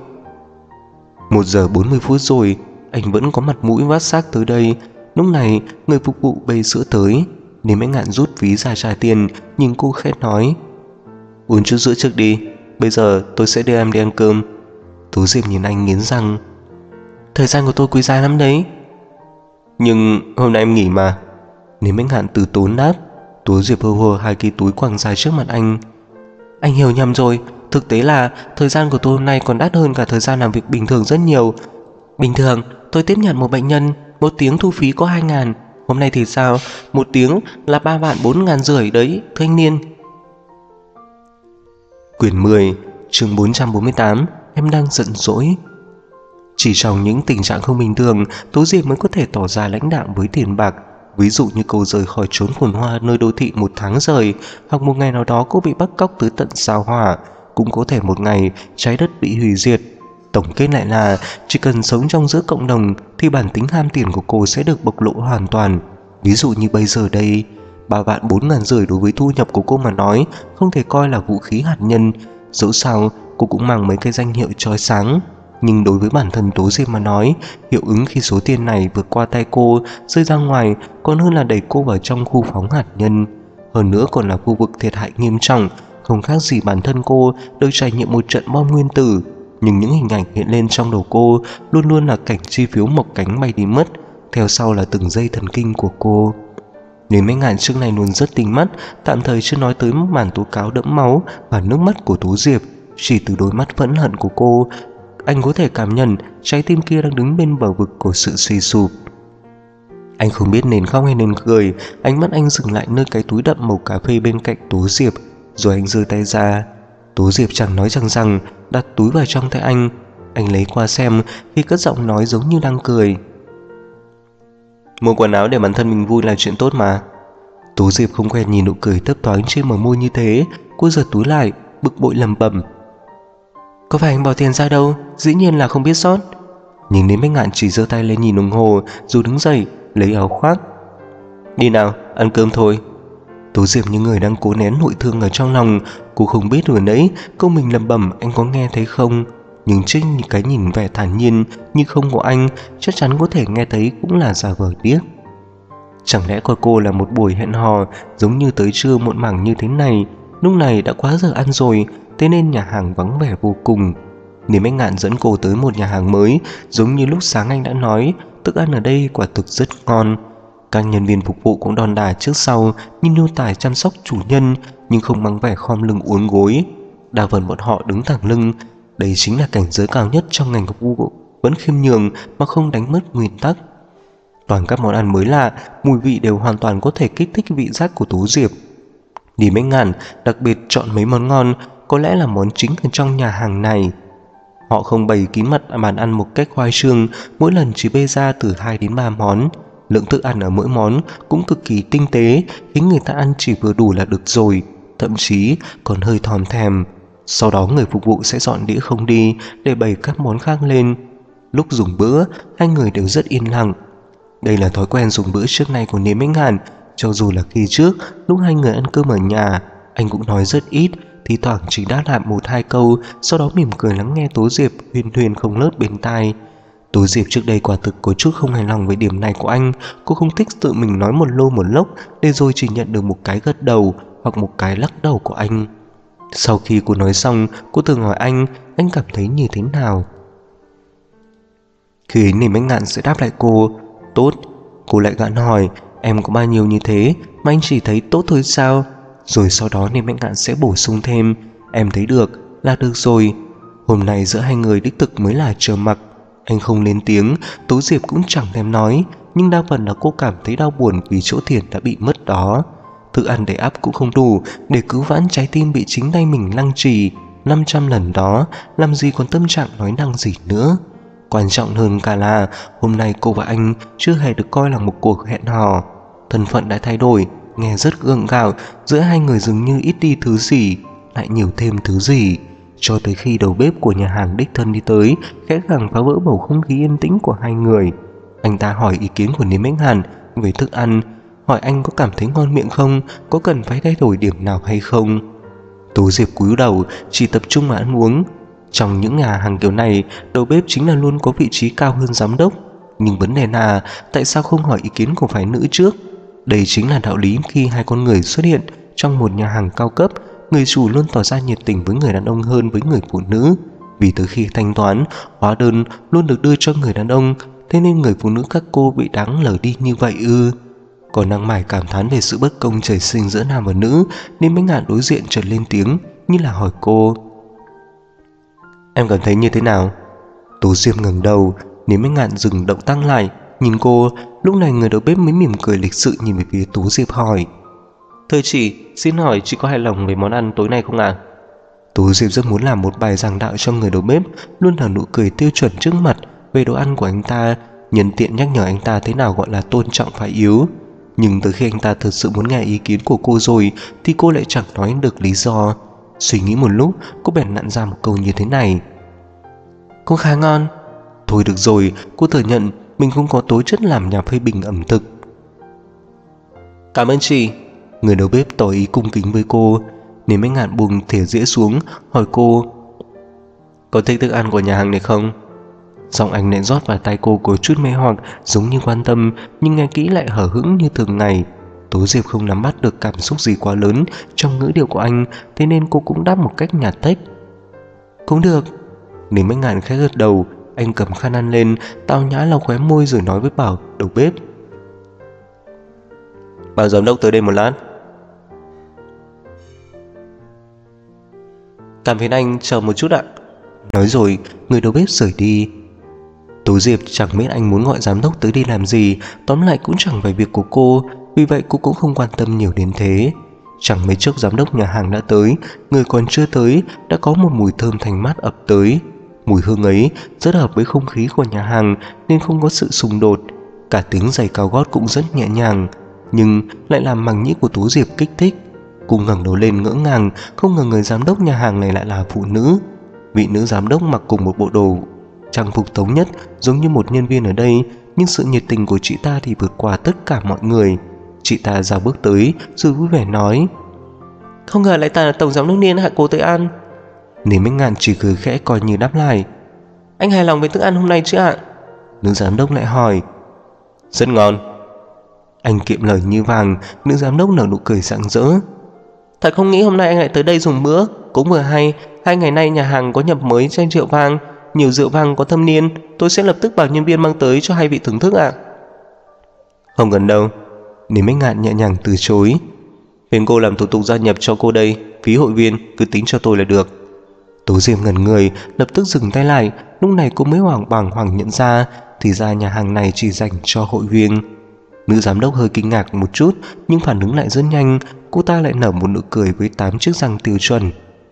1 giờ 40 phút rồi, anh vẫn có mặt mũi vác xác tới đây. Lúc này người phục vụ bê sữa tới, nên Mấy Ngạn rút ví ra trả tiền, nhìn cô khẽ nói: Uống chút sữa trước đi, bây giờ tôi sẽ đưa em đi ăn cơm. Tố Diệp nhìn anh nghiến răng: Thời gian của tôi quý giá lắm đấy. Nhưng hôm nay em nghỉ mà. Nên Mấy Ngạn từ tốn đáp. Tố Diệp hơ hơ 2 cái túi quàng dài trước mặt anh: Anh hiểu nhầm rồi, thực tế là thời gian của tôi hôm nay còn đắt hơn cả thời gian làm việc bình thường rất nhiều. Bình thường tôi tiếp nhận một bệnh nhân, 1 tiếng thu phí có 2.000. Hôm nay thì sao? 1 tiếng là 3 vạn 4.500 đấy, thưa anh Niên. Quyển 10, chương 448, em đang giận dỗi. Chỉ trong những tình trạng không bình thường, Tố Diệp mới có thể tỏ ra lãnh đạm với tiền bạc. Ví dụ như cô rời khỏi chốn phồn hoa nơi đô thị 1 tháng trời, hoặc một ngày nào đó cô bị bắt cóc tới tận sao Hỏa, cũng có thể một ngày trái đất bị hủy diệt. Tổng kết lại là chỉ cần sống trong giữa cộng đồng thì bản tính ham tiền của cô sẽ được bộc lộ hoàn toàn. Ví dụ như bây giờ đây, 3 vạn 4.500 đối với thu nhập của cô mà nói không thể coi là vũ khí hạt nhân. Dẫu sao cô cũng mang mấy cái danh hiệu chói sáng, nhưng đối với bản thân Tố Diệp mà nói, hiệu ứng khi số tiền này vượt qua tay cô rơi ra ngoài còn hơn là đẩy cô vào trong khu phóng hạt nhân. Hơn nữa còn là khu vực thiệt hại nghiêm trọng, không khác gì bản thân cô được trải nghiệm một trận bom nguyên tử. Nhưng những hình ảnh hiện lên trong đầu cô luôn luôn là cảnh chi phiếu mọc cánh bay đi mất, theo sau là từng dây thần kinh của cô. Nên mấy ngàn trước này luôn rất tinh mắt, tạm thời chưa nói tới màn tố cáo đẫm máu và nước mắt của Tố Diệp. Chỉ từ đôi mắt phẫn hận của cô, anh có thể cảm nhận trái tim kia đang đứng bên bờ vực của sự suy sụp. Anh không biết nên khóc hay nên cười, ánh mắt anh dừng lại nơi cái túi đậm màu cà phê bên cạnh Tố Diệp, rồi anh giơ tay ra. Tố Diệp chẳng nói chẳng rằng, đặt túi vào trong tay anh. Anh lấy qua xem khi cất giọng nói giống như đang cười. Mua quần áo để bản thân mình vui là chuyện tốt mà. Tố Diệp không quen nhìn nụ cười thấp thoáng trên bờ môi như thế. Cô giật túi lại, bực bội lẩm bẩm. Có phải anh bỏ tiền ra đâu, dĩ nhiên là không biết sót. Nhưng đến Bách Ngạn chỉ giơ tay lên nhìn đồng hồ, rồi đứng dậy lấy áo khoác. Đi nào, ăn cơm thôi. Tố Diệp như người đang cố nén nội thương ở trong lòng. Cô không biết vừa nãy câu mình lẩm bẩm anh có nghe thấy không, nhưng trước cái nhìn vẻ thản nhiên như không của anh, chắc chắn có thể nghe thấy cũng là giả vờ điếc. Chẳng lẽ coi cô là một buổi hẹn hò giống như tới trưa muộn màng như thế này? Lúc này đã quá giờ ăn rồi, thế nên nhà hàng vắng vẻ vô cùng. Niềm Bách Ngạn dẫn cô tới một nhà hàng mới, giống như lúc sáng anh đã nói, thức ăn ở đây quả thực rất ngon. Các nhân viên phục vụ cũng đon đả trước sau như nô tài chăm sóc chủ nhân, nhưng không mang vẻ khom lưng uốn gối. Đa phần bọn họ đứng thẳng lưng. Đây chính là cảnh giới cao nhất trong ngành phục vụ, vẫn khiêm nhường mà không đánh mất nguyên tắc. Toàn các món ăn mới lạ, mùi vị đều hoàn toàn có thể kích thích vị giác của Tố Diệp. Niềm Bách Ngạn đặc biệt chọn mấy món ngon, có lẽ là món chính ở trong nhà hàng này. Họ không bày kín mặt bàn ăn một cách khoai trương, mỗi lần chỉ bê ra từ 2 đến 3 món. Lượng thức ăn ở mỗi món cũng cực kỳ tinh tế, khiến người ta ăn chỉ vừa đủ là được rồi, thậm chí còn hơi thòm thèm. Sau đó người phục vụ sẽ dọn đĩa không đi để bày các món khác lên. Lúc dùng bữa, hai người đều rất yên lặng. Đây là thói quen dùng bữa trước nay của Niềm Bách Ngạn. Cho dù là khi trước, lúc hai người ăn cơm ở nhà, anh cũng nói rất ít, thì thoảng chỉ đáp lại 1-2 câu, sau đó mỉm cười lắng nghe Tố Diệp huyên thuyên không ngớt bên tai. Tố Diệp trước đây quả thực có chút không hài lòng với điểm này của anh. Cô không thích tự mình nói một lô một lốc để rồi chỉ nhận được một cái gật đầu hoặc một cái lắc đầu của anh. Sau khi cô nói xong, cô thường hỏi anh cảm thấy như thế nào. Khi ấy Niềm Bách Ngạn sẽ đáp lại cô, tốt. Cô lại gạn hỏi, em có bao nhiêu như thế mà anh chỉ thấy tốt thôi sao? Rồi sau đó Niềm Bách Ngạn sẽ bổ sung thêm, em thấy được là được rồi. Hôm nay giữa hai người đích thực mới là trơ mặc. Anh không lên tiếng, Tố Diệp cũng chẳng thèm nói, nhưng đa phần là cô cảm thấy đau buồn vì chỗ tiền đã bị mất đó. Thức ăn để ắp cũng không đủ để cứu vãn trái tim bị chính tay mình lăng trì 500 lần đó, làm gì còn tâm trạng nói năng gì nữa. Quan trọng hơn cả là hôm nay cô và anh chưa hề được coi là một cuộc hẹn hò. Thân phận đã thay đổi, nghe rất gượng gạo, giữa hai người dường như ít đi thứ gì, lại nhiều thêm thứ gì. Cho tới khi đầu bếp của nhà hàng đích thân đi tới, khẽ khàng phá vỡ bầu không khí yên tĩnh của hai người. Anh ta hỏi ý kiến của Niềm Bách Ngạn về thức ăn, hỏi anh có cảm thấy ngon miệng không, có cần phải thay đổi điểm nào hay không. Tố Diệp cúi đầu, chỉ tập trung mà ăn uống. Trong những nhà hàng kiểu này, đầu bếp chính là luôn có vị trí cao hơn giám đốc. Nhưng vấn đề là tại sao không hỏi ý kiến của phái nữ trước? Đây chính là đạo lý khi hai con người xuất hiện trong một nhà hàng cao cấp. Người chủ luôn tỏ ra nhiệt tình với người đàn ông hơn với người phụ nữ, vì từ khi thanh toán, hóa đơn luôn được đưa cho người đàn ông, thế nên người phụ nữ các cô bị đáng lờ đi như vậy ư? Còn đang mải cảm thán về sự bất công trời sinh giữa nam và nữ, nên Bách Ngạn đối diện chợt lên tiếng như là hỏi cô, em cảm thấy như thế nào? Tố Diệp ngẩng đầu, Nếu Minh Ngạn dừng động tác lại nhìn cô. Lúc này người đầu bếp mới mỉm cười lịch sự nhìn về phía Tú Diệp hỏi: Thưa chị, xin hỏi chị có hài lòng về món ăn tối nay không ạ? Tú Diệp rất muốn làm một bài giảng đạo cho người đầu bếp luôn nở nụ cười tiêu chuẩn trước mặt về đồ ăn của anh ta, nhân tiện nhắc nhở anh ta thế nào gọi là tôn trọng phải yếu. Nhưng từ khi anh ta thực sự muốn nghe ý kiến của cô rồi thì cô lại chẳng nói được lý do. Suy nghĩ một lúc, cô bèn nặn ra một câu như thế này: Cũng khá ngon. Thôi được rồi, cô thừa nhận mình không có tố chất làm nhà phê bình ẩm thực. Cảm ơn chị. Người đầu bếp tỏ ý cung kính với cô. Nếu Minh Ngạn buông thìa dĩa xuống hỏi cô: Có thích thức ăn của nhà hàng này không? Giọng anh lại rót vào tai cô có chút mê hoặc, giống như quan tâm, nhưng nghe kỹ lại hờ hững như thường ngày. Tố Diệp không nắm bắt được cảm xúc gì quá lớn trong ngữ điệu của anh, thế nên cô cũng đáp một cách nhạt tách: Cũng được. Nếu Minh Ngạn khẽ gật đầu, anh cầm khăn ăn lên, tao nhã lau khóe môi rồi nói với bảo đầu bếp: Bảo giám đốc tới đây một lát. Cảm phiền anh chờ một chút ạ. Nói rồi, người đầu bếp rời đi. Tố Diệp chẳng biết anh muốn gọi giám đốc tới đi làm gì, tóm lại cũng chẳng phải việc của cô, vì vậy cô cũng không quan tâm nhiều đến thế. Chẳng mấy chốc giám đốc nhà hàng đã tới, người còn chưa tới đã có một mùi thơm thanh mát ập tới. Mùi hương ấy rất hợp với không khí của nhà hàng nên không có sự xung đột. Cả tiếng giày cao gót cũng rất nhẹ nhàng, nhưng lại làm màng nhĩ của Tố Diệp kích thích. Cô ngẩng đầu lên ngỡ ngàng, không ngờ người giám đốc nhà hàng này lại là phụ nữ. Vị nữ giám đốc mặc cùng một bộ đồ trang phục thống nhất giống như một nhân viên ở đây, nhưng sự nhiệt tình của chị ta thì vượt qua tất cả mọi người. Chị ta ra bước tới rồi vui vẻ nói: Không ngờ lại là tổng giám đốc Niên hạ cô tới ăn. Nếu Minh Ngạn chỉ cười khẽ coi như đáp lại: Anh hài lòng với thức ăn hôm nay chứ ạ? Nữ giám đốc lại hỏi: Rất ngon. Anh kiệm lời như vàng. Nữ giám đốc nở nụ cười rạng rỡ: Thật không nghĩ hôm nay anh lại tới đây dùng bữa. Cũng vừa hay, 2 ngày nay nhà hàng có nhập mới chai rượu vang, nhiều rượu vang có thâm niên. Tôi sẽ lập tức bảo nhân viên mang tới cho hai vị thưởng thức ạ. Không cần đâu. Nếu Minh Ngạn nhẹ nhàng từ chối: Bên cô làm thủ tục gia nhập cho cô đây, phí hội viên cứ tính cho tôi là được. Tố Diệp ngẩn người, lập tức dừng tay lại. Lúc này cô mới bàng hoàng nhận ra thì ra nhà hàng này chỉ dành cho hội viên. Nữ giám đốc hơi kinh ngạc một chút, nhưng phản ứng lại rất nhanh. Cô ta lại nở một nụ cười với 8 chiếc răng tiêu chuẩn: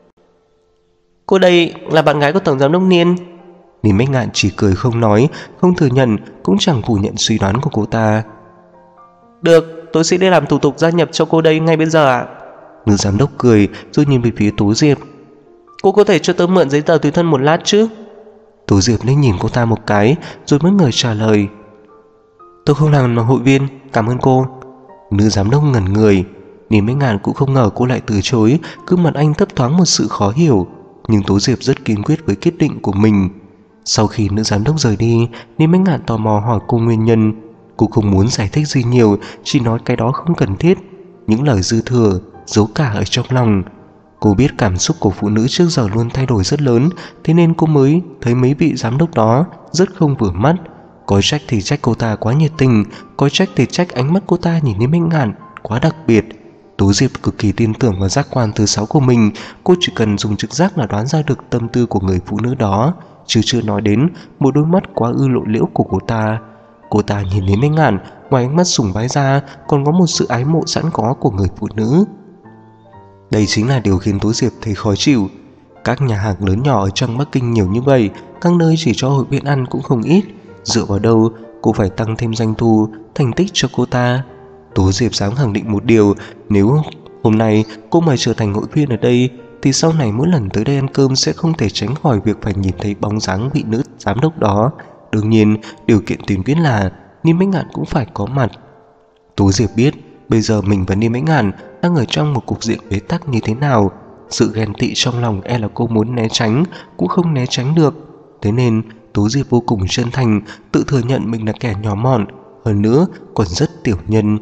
Cô đây là bạn gái của tổng giám đốc Niên. Ninh Bách Ngạn chỉ cười không nói, không thừa nhận, cũng chẳng phủ nhận suy đoán của cô ta. Được, tôi sẽ đi làm thủ tục gia nhập cho cô đây ngay bây giờ ạ. Nữ giám đốc cười rồi nhìn về phía Tố Diệp: Cô có thể cho tớ mượn giấy tờ tùy thân một lát chứ? Tố Diệp liếc nhìn cô ta một cái rồi mới ngờ trả lời: Tôi không làm hội viên, cảm ơn cô. Nữ giám đốc ngẩn người. Ninh Bách Ngạn cũng không ngờ cô lại từ chối, gương mặt anh thấp thoáng một sự khó hiểu. Nhưng Tố Diệp rất kiên quyết với quyết định của mình. Sau khi nữ giám đốc rời đi, Ninh Bách Ngạn tò mò hỏi cô nguyên nhân. Cô không muốn giải thích gì nhiều, chỉ nói cái đó không cần thiết. Những lời dư thừa giấu cả ở trong lòng. Cô biết cảm xúc của phụ nữ trước giờ luôn thay đổi rất lớn, thế nên cô mới thấy mấy vị giám đốc đó rất không vừa mắt. Có trách thì trách cô ta quá nhiệt tình, có trách thì trách ánh mắt cô ta nhìn Ninh Bách Ngạn quá đặc biệt. Tố Diệp cực kỳ tin tưởng vào giác quan thứ 6 của mình. Cô chỉ cần dùng trực giác là đoán ra được tâm tư của người phụ nữ đó, chứ chưa nói đến một đôi mắt quá ư lộ liễu của cô ta. Cô ta nhìn đến Bách Ngạn, ngoài ánh mắt sùng bái ra còn có một sự ái mộ sẵn có của người phụ nữ. Đây chính là điều khiến Tố Diệp thấy khó chịu. Các nhà hàng lớn nhỏ ở trong Bắc Kinh nhiều như vậy, các nơi chỉ cho hội viên ăn cũng không ít. Dựa vào đâu cô phải tăng thêm doanh thu, thành tích cho cô ta? Tố Diệp dám khẳng định một điều, nếu hôm nay cô mà trở thành hội viên ở đây thì sau này mỗi lần tới đây ăn cơm sẽ không thể tránh khỏi việc phải nhìn thấy bóng dáng vị nữ giám đốc đó. Đương nhiên, điều kiện tiên quyết là Ninh Bách Ngạn cũng phải có mặt. Tố Diệp biết bây giờ mình và Ninh Bách Ngạn đang ở trong một cục diện bế tắc như thế nào. Sự ghen tị trong lòng e là cô muốn né tránh cũng không né tránh được. Thế nên Tố Diệp vô cùng chân thành, tự thừa nhận mình là kẻ nhỏ mọn, hơn nữa còn rất tiểu nhân.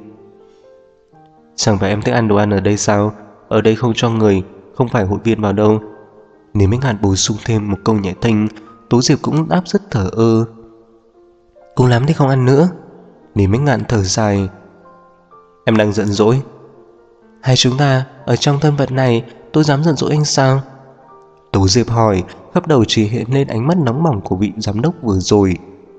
Chẳng phải em thích ăn đồ ăn ở đây sao? Ở đây không cho người không phải hội viên vào đâu. Nếu Minh Ngạn bổ sung thêm một câu nhẹ tênh, Tố Diệp cũng đáp rất thở ơ: Cùng lắm thì không ăn nữa. Nếu Minh Ngạn thở dài: Em đang giận dỗi. Hai chúng ta ở trong thân phận này, tôi dám giận dỗi anh sao? Tố Diệp hỏi, khắp đầu chỉ hiện lên ánh mắt nóng bỏng của vị giám đốc vừa rồi.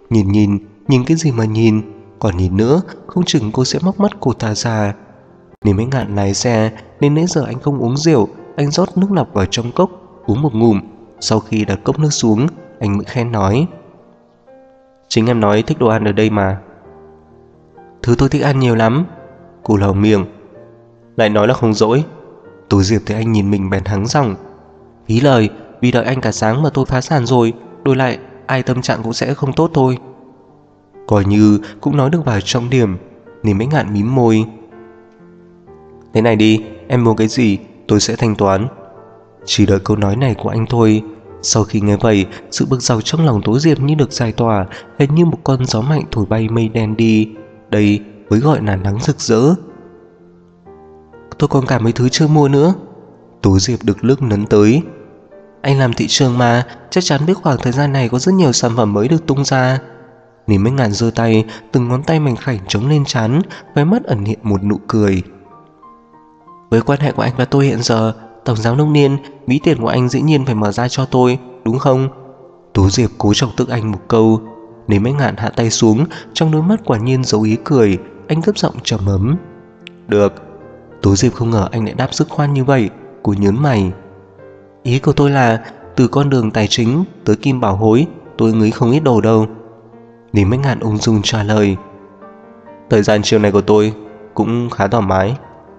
Nhìn cái gì mà nhìn, còn nhìn nữa không chừng cô sẽ móc mắt cô ta ra. Nếu mấy ngạn lái xe nên nãy giờ anh không uống rượu. Anh rót nước lọc vào trong cốc, uống một ngụm. Sau khi đặt cốc nước xuống, anh mới khen nói: chính em nói thích đồ ăn ở đây mà. Thứ tôi thích ăn nhiều lắm. Cô lầu miệng, lại nói là không dỗi. Tú Diệp thấy anh nhìn mình bèn hắng giọng: phí lời, vì đợi anh cả sáng mà tôi phá sản rồi. Đổi lại ai tâm trạng cũng sẽ không tốt thôi. Coi như cũng nói được vào trọng điểm, nên mấy ngạn mím môi: thế này đi, em mua cái gì tôi sẽ thanh toán. Chỉ đợi câu nói này của anh thôi. Sau khi nghe vậy, sự bực dọc trong lòng Tố Diệp như được giải tỏa, hệt như một con gió mạnh thổi bay mây đen đi. Đây mới gọi là nắng rực rỡ. Tôi còn cả mấy thứ chưa mua nữa. Tố Diệp được lức nấn tới: anh làm thị trường mà, chắc chắn biết khoảng thời gian này có rất nhiều sản phẩm mới được tung ra. Nếm mấy ngàn giơ tay, từng ngón tay mảnh khảnh chống lên trán, khóe mắt ẩn hiện một nụ cười. Với quan hệ của anh và tôi hiện giờ, tổng giám đốc Niên, ví tiền của anh dĩ nhiên phải mở ra cho tôi, đúng không? Tố Diệp cố chọc tức anh một câu. Nếm mấy ngạn hạ tay xuống, trong đôi mắt quả nhiên giấu ý cười. Anh gấp giọng trầm ấm: được. Tố Diệp không ngờ anh lại đáp dứt khoát như vậy. Cô nhớn mày: ý của tôi là từ con đường tài chính tới kim bảo hối, tôi ngấy không ít đồ đâu. Nếm mấy ngạn ung dung trả lời: thời gian chiều này của tôi cũng khá thoải mái.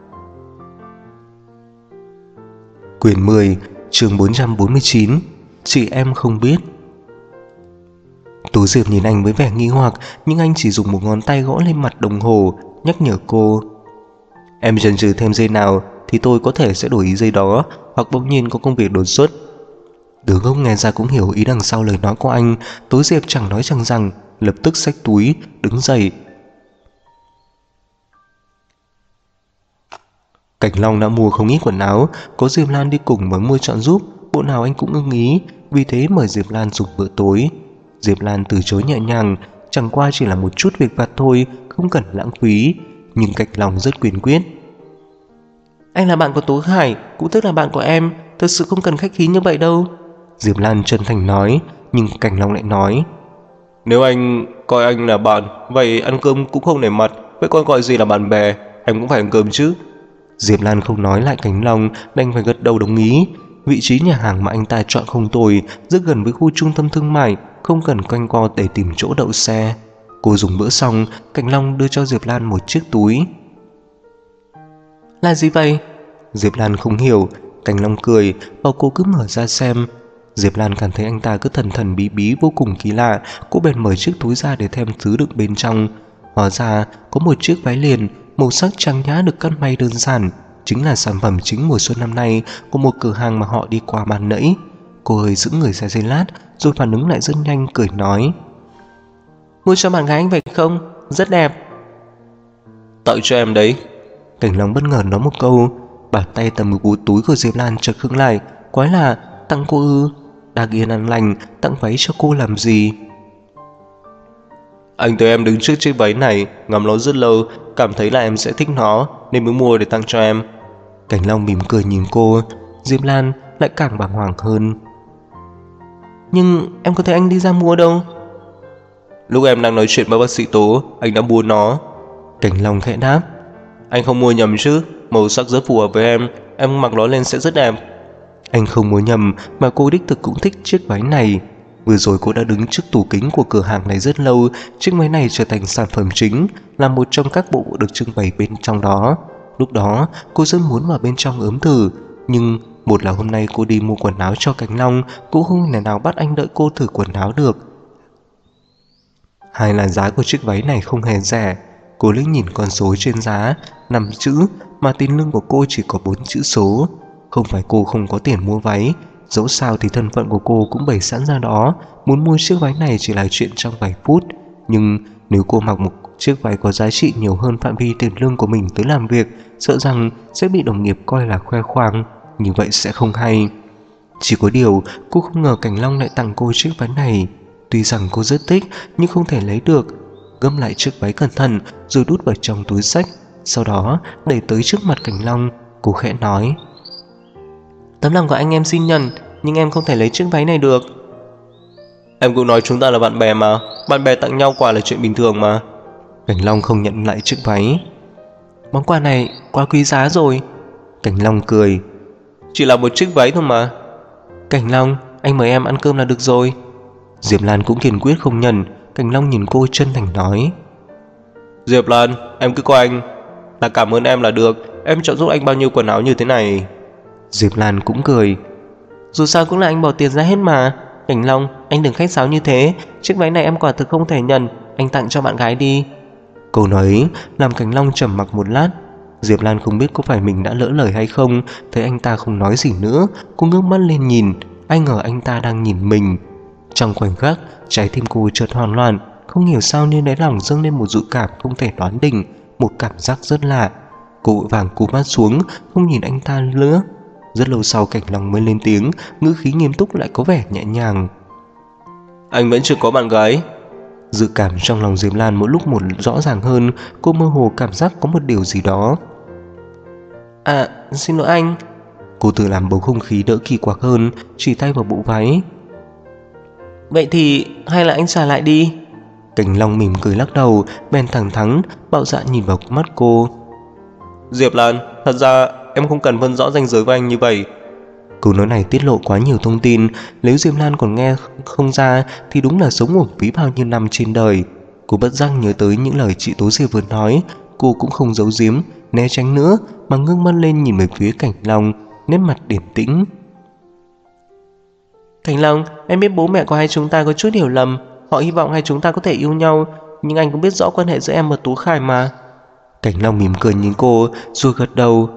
Quyển 10, chương 449, chị em không biết. Tú Diệp nhìn anh với vẻ nghi hoặc, nhưng anh chỉ dùng một ngón tay gõ lên mặt đồng hồ, nhắc nhở cô: em chần chừ thêm giây nào thì tôi có thể sẽ đổi ý giây đó, hoặc bỗng nhiên có công việc đột xuất. Đứa ngốc nghe ra cũng hiểu ý đằng sau lời nói của anh. Tú Diệp chẳng nói chẳng rằng, lập tức xách túi đứng dậy. Cảnh Long đã mua không ít quần áo, có Diệp Lan đi cùng mới mua chọn giúp, bộ nào anh cũng ưng ý, vì thế mời Diệp Lan dùng bữa tối. Diệp Lan từ chối nhẹ nhàng, chẳng qua chỉ là một chút việc vặt thôi, không cần lãng phí, nhưng Cảnh Long rất kiên quyết. Anh là bạn của Tố Khải, cũng tức là bạn của em, thực sự không cần khách khí như vậy đâu. Diệp Lan chân thành nói, nhưng Cảnh Long lại nói: nếu anh coi anh là bạn, vậy ăn cơm cũng không nể mặt, vậy còn gọi gì là bạn bè, em cũng phải ăn cơm chứ. Diệp Lan không nói lại Cảnh Long, đành phải gật đầu đồng ý. Vị trí nhà hàng mà anh ta chọn không tồi, rất gần với khu trung tâm thương mại, không cần quanh co để tìm chỗ đậu xe. Cô dùng bữa xong, Cảnh Long đưa cho Diệp Lan một chiếc túi. Là gì vậy? Diệp Lan không hiểu. Cảnh Long cười, bảo cô cứ mở ra xem. Diệp Lan cảm thấy anh ta cứ thần thần bí bí vô cùng kỳ lạ. Cô bèn mở chiếc túi ra để thêm thứ đựng bên trong. Hóa ra có một chiếc váy liền màu sắc trang nhã được cắt may đơn giản, chính là sản phẩm chính mùa xuân năm nay của một cửa hàng mà họ đi qua ban nãy. Cô hơi giữ người ra giây lát, rồi phản ứng lại rất nhanh, cười nói: mua cho bạn gái anh phải không? Rất đẹp. Tặng cho em đấy. Cảnh Long bất ngờ nói một câu. Bàn tay tầm ngực túi của Diệp Lan chợt khựng lại. Quái là tặng cô ư? Đang yên an lành, tặng váy cho cô làm gì? Anh thấy em đứng trước chiếc váy này, ngắm nó rất lâu, cảm thấy là em sẽ thích nó, nên mới mua để tặng cho em. Cảnh Long mỉm cười nhìn cô. Diệp Lan lại càng bàng hoàng hơn. Nhưng em có thấy anh đi ra mua đâu? Lúc em đang nói chuyện với bác sĩ Tố, anh đã mua nó. Cảnh Long khẽ đáp. Anh không mua nhầm chứ, màu sắc rất phù hợp với em mặc nó lên sẽ rất đẹp. Anh không mua nhầm, mà cô đích thực cũng thích chiếc váy này. Vừa rồi cô đã đứng trước tủ kính của cửa hàng này rất lâu. Chiếc váy này trở thành sản phẩm chính, là một trong các bộ được trưng bày bên trong đó. Lúc đó cô rất muốn vào bên trong ướm thử, nhưng một là hôm nay cô đi mua quần áo cho Cảnh Long, cũng không thể nào bắt anh đợi cô thử quần áo được. Hai là giá của chiếc váy này không hề rẻ. Cô liếc nhìn con số trên giá, 5 chữ, mà tiền lương của cô chỉ có 4 chữ số. Không phải cô không có tiền mua váy, dẫu sao thì thân phận của cô cũng bày sẵn ra đó. Muốn mua chiếc váy này chỉ là chuyện trong vài phút. Nhưng nếu cô mặc một chiếc váy có giá trị nhiều hơn phạm vi tiền lương của mình tới làm việc, sợ rằng sẽ bị đồng nghiệp coi là khoe khoang. Như vậy sẽ không hay. Chỉ có điều cô không ngờ Cảnh Long lại tặng cô chiếc váy này. Tuy rằng cô rất thích nhưng không thể lấy được. Gấp lại chiếc váy cẩn thận rồi đút vào trong túi xách. Sau đó đẩy tới trước mặt Cảnh Long. Cô khẽ nói: tấm lòng của anh em xin nhận, nhưng em không thể lấy chiếc váy này được. Em cũng nói chúng ta là bạn bè mà. Bạn bè tặng nhau quà là chuyện bình thường mà. Cảnh Long không nhận lại chiếc váy. Món quà này quá quý giá rồi. Cảnh Long cười. Chỉ là một chiếc váy thôi mà. Cảnh Long, anh mời em ăn cơm là được rồi. Diệp Lan cũng kiên quyết không nhận. Cảnh Long nhìn cô chân thành nói. Diệp Lan, em cứ coi anh là cảm ơn em là được. Em chọn giúp anh bao nhiêu quần áo như thế này. Diệp Lan cũng cười. Dù sao cũng là anh bỏ tiền ra hết mà. Cảnh Long, anh đừng khách sáo như thế. Chiếc váy này em quả thực không thể nhận. Anh tặng cho bạn gái đi. Câu nói ấy làm Cảnh Long trầm mặc một lát. Diệp Lan không biết có phải mình đã lỡ lời hay không. Thấy anh ta không nói gì nữa, cô ngước mắt lên nhìn. Ai ngờ anh ta đang nhìn mình. Trong khoảnh khắc, trái tim cô chợt hoảng loạn. Không hiểu sao nên đáy lòng dâng lên một dự cảm không thể đoán định. Một cảm giác rất lạ. Cô vội vàng cúi mắt xuống, không nhìn anh ta nữa. Rất lâu sau Cảnh Long mới lên tiếng, ngữ khí nghiêm túc lại có vẻ nhẹ nhàng. Anh vẫn chưa có bạn gái. Dự cảm trong lòng Diệp Lan mỗi lúc một rõ ràng hơn. Cô mơ hồ cảm giác có một điều gì đó. À, xin lỗi anh. Cô tự làm bầu không khí đỡ kỳ quặc hơn, chỉ tay vào bộ váy. Vậy thì hay là anh trả lại đi. Cảnh Long mỉm cười lắc đầu, bèn thẳng thắn bạo dạn nhìn vào mắt cô. Diệp Lan, thật ra em không cần phân rõ ranh giới với anh như vậy. Câu nói này tiết lộ quá nhiều thông tin. Nếu Diệp Lan còn nghe không ra thì đúng là sống uổng phí bao nhiêu năm trên đời. Cô bất giác nhớ tới những lời chị Tố Diệp vừa nói. Cô cũng không giấu giếm, né tránh nữa, mà ngước mắt lên nhìn về phía Cảnh Long, nét mặt điềm tĩnh. Cảnh Long, em biết bố mẹ của hai chúng ta có chút hiểu lầm. Họ hy vọng hai chúng ta có thể yêu nhau, nhưng anh cũng biết rõ quan hệ giữa em và Tú Khải mà. Cảnh Long mỉm cười nhìn cô rồi gật đầu.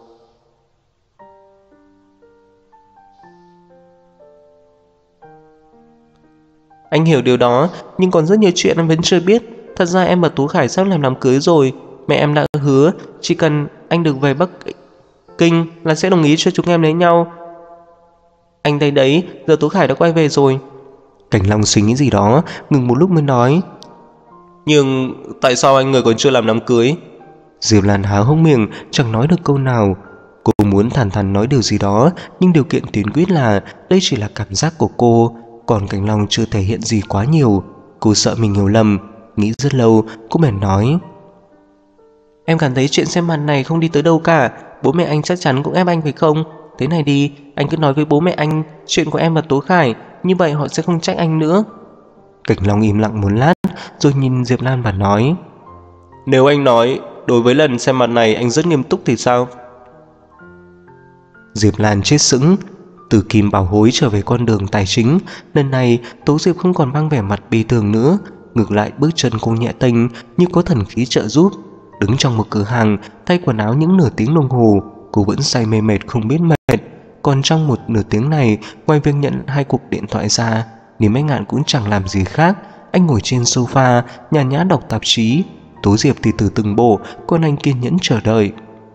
Anh hiểu điều đó, nhưng còn rất nhiều chuyện em vẫn chưa biết. Thật ra em và Tú Khải sắp làm đám cưới rồi. Mẹ em đã hứa chỉ cần anh được về Bắc Kinh là sẽ đồng ý cho chúng em lấy nhau. Anh thấy đấy, giờ Tú Khải đã quay về rồi. Cảnh Long suy nghĩ gì đó, ngừng một lúc mới nói. Nhưng tại sao anh người còn chưa làm đám cưới? Diệp Lan há hốc miệng, chẳng nói được câu nào. Cô muốn thản thắn nói điều gì đó, nhưng điều kiện tiên quyết là đây chỉ là cảm giác của cô. Còn Cảnh Long chưa thể hiện gì quá nhiều. Cô sợ mình hiểu lầm. Nghĩ rất lâu, cô bèn nói. Em cảm thấy chuyện xem mặt này không đi tới đâu cả. Bố mẹ anh chắc chắn cũng ép anh phải không? Thế này đi, anh cứ nói với bố mẹ anh chuyện của em và Tố Khải, như vậy họ sẽ không trách anh nữa. Cảnh Long im lặng một lát, rồi nhìn Diệp Lan và nói. Nếu anh nói đối với lần xem mặt này anh rất nghiêm túc thì sao? Diệp Lan chết sững. Từ Kim Bảo Hối trở về con đường tài chính, lần này Tố Diệp không còn mang vẻ mặt bi thường nữa. Ngược lại bước chân cô nhẹ tênh như có thần khí trợ giúp. Đứng trong một cửa hàng thay quần áo những nửa tiếng đồng hồ, cô vẫn say mê mệt không biết mệt. Còn trong một nửa tiếng này, ngoài việc nhận 2 cuộc điện thoại ra, Niềm Anh Ngạn cũng chẳng làm gì khác. Anh ngồi trên sofa nhàn nhã đọc tạp chí. Tố Diệp thì từ từng bộ, còn anh kiên nhẫn chờ đợi.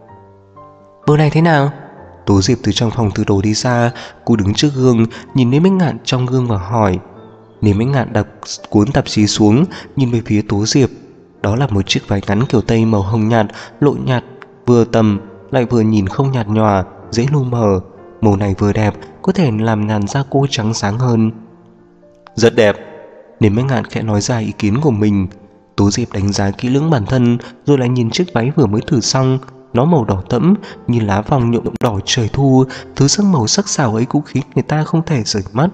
Bộ này thế nào? Tố Diệp từ trong phòng thư đồ đi ra. Cô đứng trước gương, nhìn Niềm Anh Ngạn trong gương và hỏi. Niềm Anh Ngạn đặt cuốn tạp chí xuống, nhìn về phía Tố Diệp. Đó là một chiếc váy ngắn kiểu Tây màu hồng nhạt, lộ nhạt, vừa tầm, lại vừa nhìn không nhạt nhòa, dễ lu mờ. Màu này vừa đẹp, có thể làm làn da cô trắng sáng hơn. Rất đẹp. Niềm Anh Ngạn khẽ nói ra ý kiến của mình. Tố Diệp đánh giá kỹ lưỡng bản thân, rồi lại nhìn chiếc váy vừa mới thử xong. Nó màu đỏ thẫm như lá vàng nhuộm đỏ trời thu. Thứ sắc màu sắc sảo ấy cũng khiến người ta không thể rời mắt.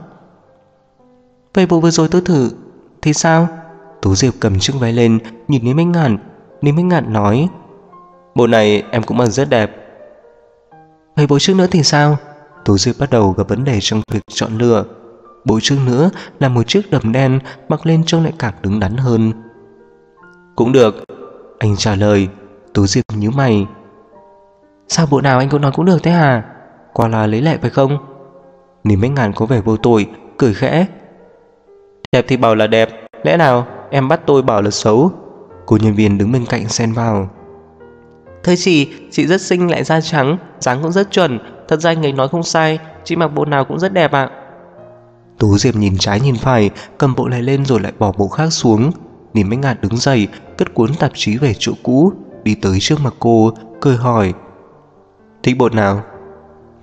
Vậy bộ vừa rồi tôi thử thì sao? Tố Diệp cầm chiếc váy lên, nhìn Niềm Anh Ngạn. Niềm Anh Ngạn nói. Bộ này em cũng mặc rất đẹp. Vậy bộ trước nữa thì sao? Tố Diệp bắt đầu gặp vấn đề trong việc chọn lựa. Bộ trước nữa là một chiếc đầm đen, mặc lên trông lại càng đứng đắn hơn. Cũng được, anh trả lời. Tố Diệp nhíu mày. Sao bộ nào anh cũng nói cũng được thế hả? Quả là lấy lệ phải không? Niềm Anh Ngạn có vẻ vô tội, cười khẽ. Đẹp thì bảo là đẹp, lẽ nào em bắt tôi bảo là xấu? Cô nhân viên đứng bên cạnh xen vào. Thưa chị rất xinh lại da trắng, dáng cũng rất chuẩn. Thật ra anh ấy nói không sai, chị mặc bộ nào cũng rất đẹp ạ. Tố Diệp nhìn trái nhìn phải, cầm bộ này lên rồi lại bỏ bộ khác xuống. Niềm Anh Ngạn đứng dậy, cất cuốn tạp chí về chỗ cũ, đi tới trước mặt cô, cười hỏi. Thích bộ nào?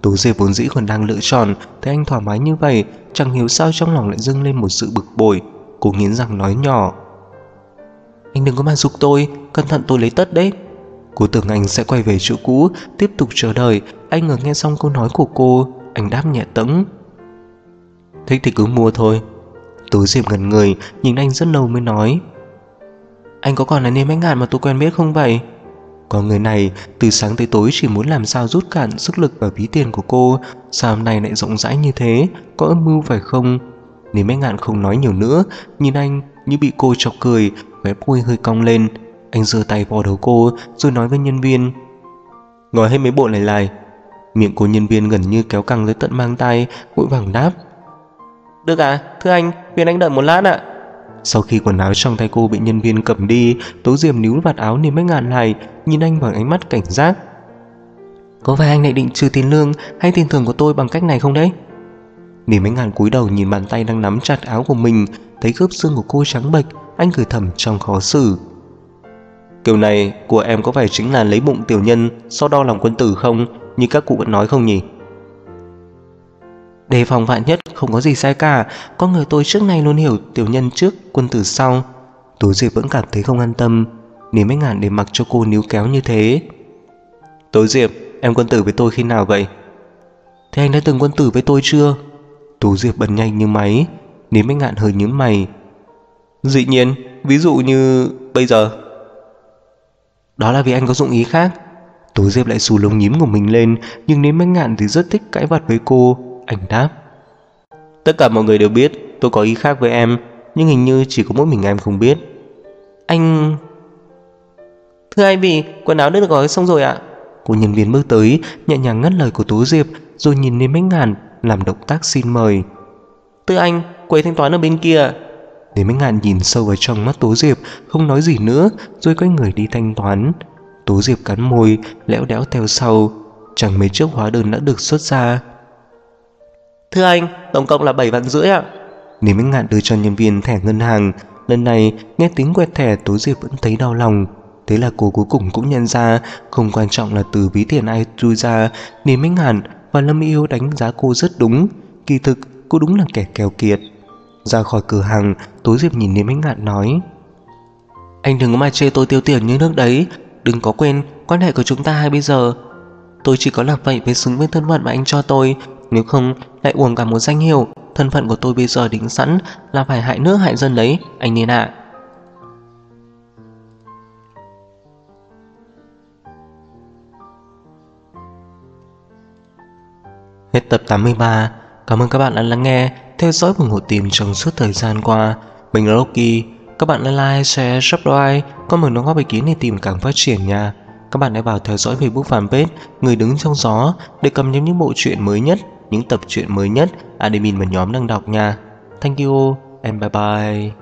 Tú Diệp vốn dĩ còn đang lựa chọn, thấy anh thoải mái như vậy, chẳng hiểu sao trong lòng lại dâng lên một sự bực bội. Cô nghiến răng nói nhỏ: Anh đừng có mà giục tôi, cẩn thận tôi lấy tất đấy. Cô tưởng anh sẽ quay về chỗ cũ, tiếp tục chờ đợi. Anh ngờ nghe xong câu nói của cô, anh đáp nhẹ tẫng: Thích thì cứ mua thôi. Tú Diệp ngẩn người, nhìn anh rất lâu mới nói: Anh có còn là Niêm Bách Ngạn mà tôi quen biết không vậy? Có người này từ sáng tới tối chỉ muốn làm sao rút cạn sức lực và ví tiền của cô, sao hôm nay lại rộng rãi như thế, có âm mưu phải không? Niêm Bách Ngạn không nói nhiều nữa, nhìn anh như bị cô chọc cười, khóe môi hơi cong lên. Anh giơ tay vò đầu cô rồi nói với nhân viên: Gọi hết mấy bộ này lại. Miệng của nhân viên gần như kéo căng tới tận mang tay, vội vàng đáp: Được ạ, thưa anh, phiền anh đợi một lát ạ. Sau khi quần áo trong tay cô bị nhân viên cầm đi, Tố Diệp níu vạt áo Niêm Bách Ngạn lại, nhìn anh bằng ánh mắt cảnh giác: Có phải anh lại định trừ tiền lương hay tiền thưởng của tôi bằng cách này không đấy? Niêm Bách Ngạn cúi đầu nhìn bàn tay đang nắm chặt áo của mình, thấy khớp xương của cô trắng bệch, anh cười thầm trong khó xử: Kiểu này của em có phải chính là lấy bụng tiểu nhân so đo lòng quân tử không, như các cụ vẫn nói không nhỉ? Đề phòng vạn nhất, không có gì sai cả. Con người tôi trước nay luôn hiểu tiểu nhân trước, quân tử sau. Tú Diệp vẫn cảm thấy không an tâm. Niêm Bách Ngạn để mặc cho cô níu kéo như thế. Tú Diệp, em quân tử với tôi khi nào vậy? Thế anh đã từng quân tử với tôi chưa? Tú Diệp bật nhanh như máy. Niêm Bách Ngạn hơi nhướng mày. Dĩ nhiên, ví dụ như bây giờ. Đó là vì anh có dụng ý khác. Tú Diệp lại xù lông nhím của mình lên, nhưng Niêm Bách Ngạn thì rất thích cãi vặt với cô. Anh đáp: Tất cả mọi người đều biết tôi có ý khác với em, nhưng hình như chỉ có mỗi mình em không biết. Anh... Thưa anh Vị, quần áo đã được gói xong rồi ạ. Cô nhân viên bước tới, nhẹ nhàng ngắt lời của Tú Diệp, rồi nhìn Niêm Bách Ngạn làm động tác xin mời. Thưa anh, quầy thanh toán ở bên kia. Niêm Bách Ngạn nhìn sâu vào trong mắt Tú Diệp, không nói gì nữa, rồi quay người đi thanh toán. Tú Diệp cắn môi, lẽo đẽo theo sau. Chẳng mấy chốc hóa đơn đã được xuất ra. Thưa anh, tổng cộng là 7,5 vạn ạ. Niêm Bách Ngạn đưa cho nhân viên thẻ ngân hàng. Lần này nghe tiếng quẹt thẻ, Tú Diệp vẫn thấy đau lòng. Thế là cô cuối cùng cũng nhận ra, không quan trọng là từ ví tiền ai chui ra, Niêm Bách Ngạn và Lâm Yêu đánh giá cô rất đúng. Kỳ thực cô đúng là kẻ keo kiệt. Ra khỏi cửa hàng, Tú Diệp nhìn Niêm Bách Ngạn nói: Anh đừng có mà chê tôi tiêu tiền như nước đấy. Đừng có quên quan hệ của chúng ta hai bây giờ. Tôi chỉ có làm vậy mới xứng với thân phận mà anh cho tôi, nếu không lại uổng cả một danh hiệu. Thân phận của tôi bây giờ định sẵn là phải hại nước hại dân đấy, anh nên ạ. Hết tập 83. Cảm ơn các bạn đã lắng nghe, theo dõi và ủng hộ tìm trong suốt thời gian qua. Mình là Rocky. Các bạn hãy like, share, subscribe, comment đóng góp ý kiến để tìm càng phát triển nha. Các bạn hãy vào theo dõi Facebook fanpage Người Đứng Trong Gió để cập nhật những bộ truyện mới nhất, những tập truyện mới nhất admin và nhóm đang đọc nha. Thank you and bye bye.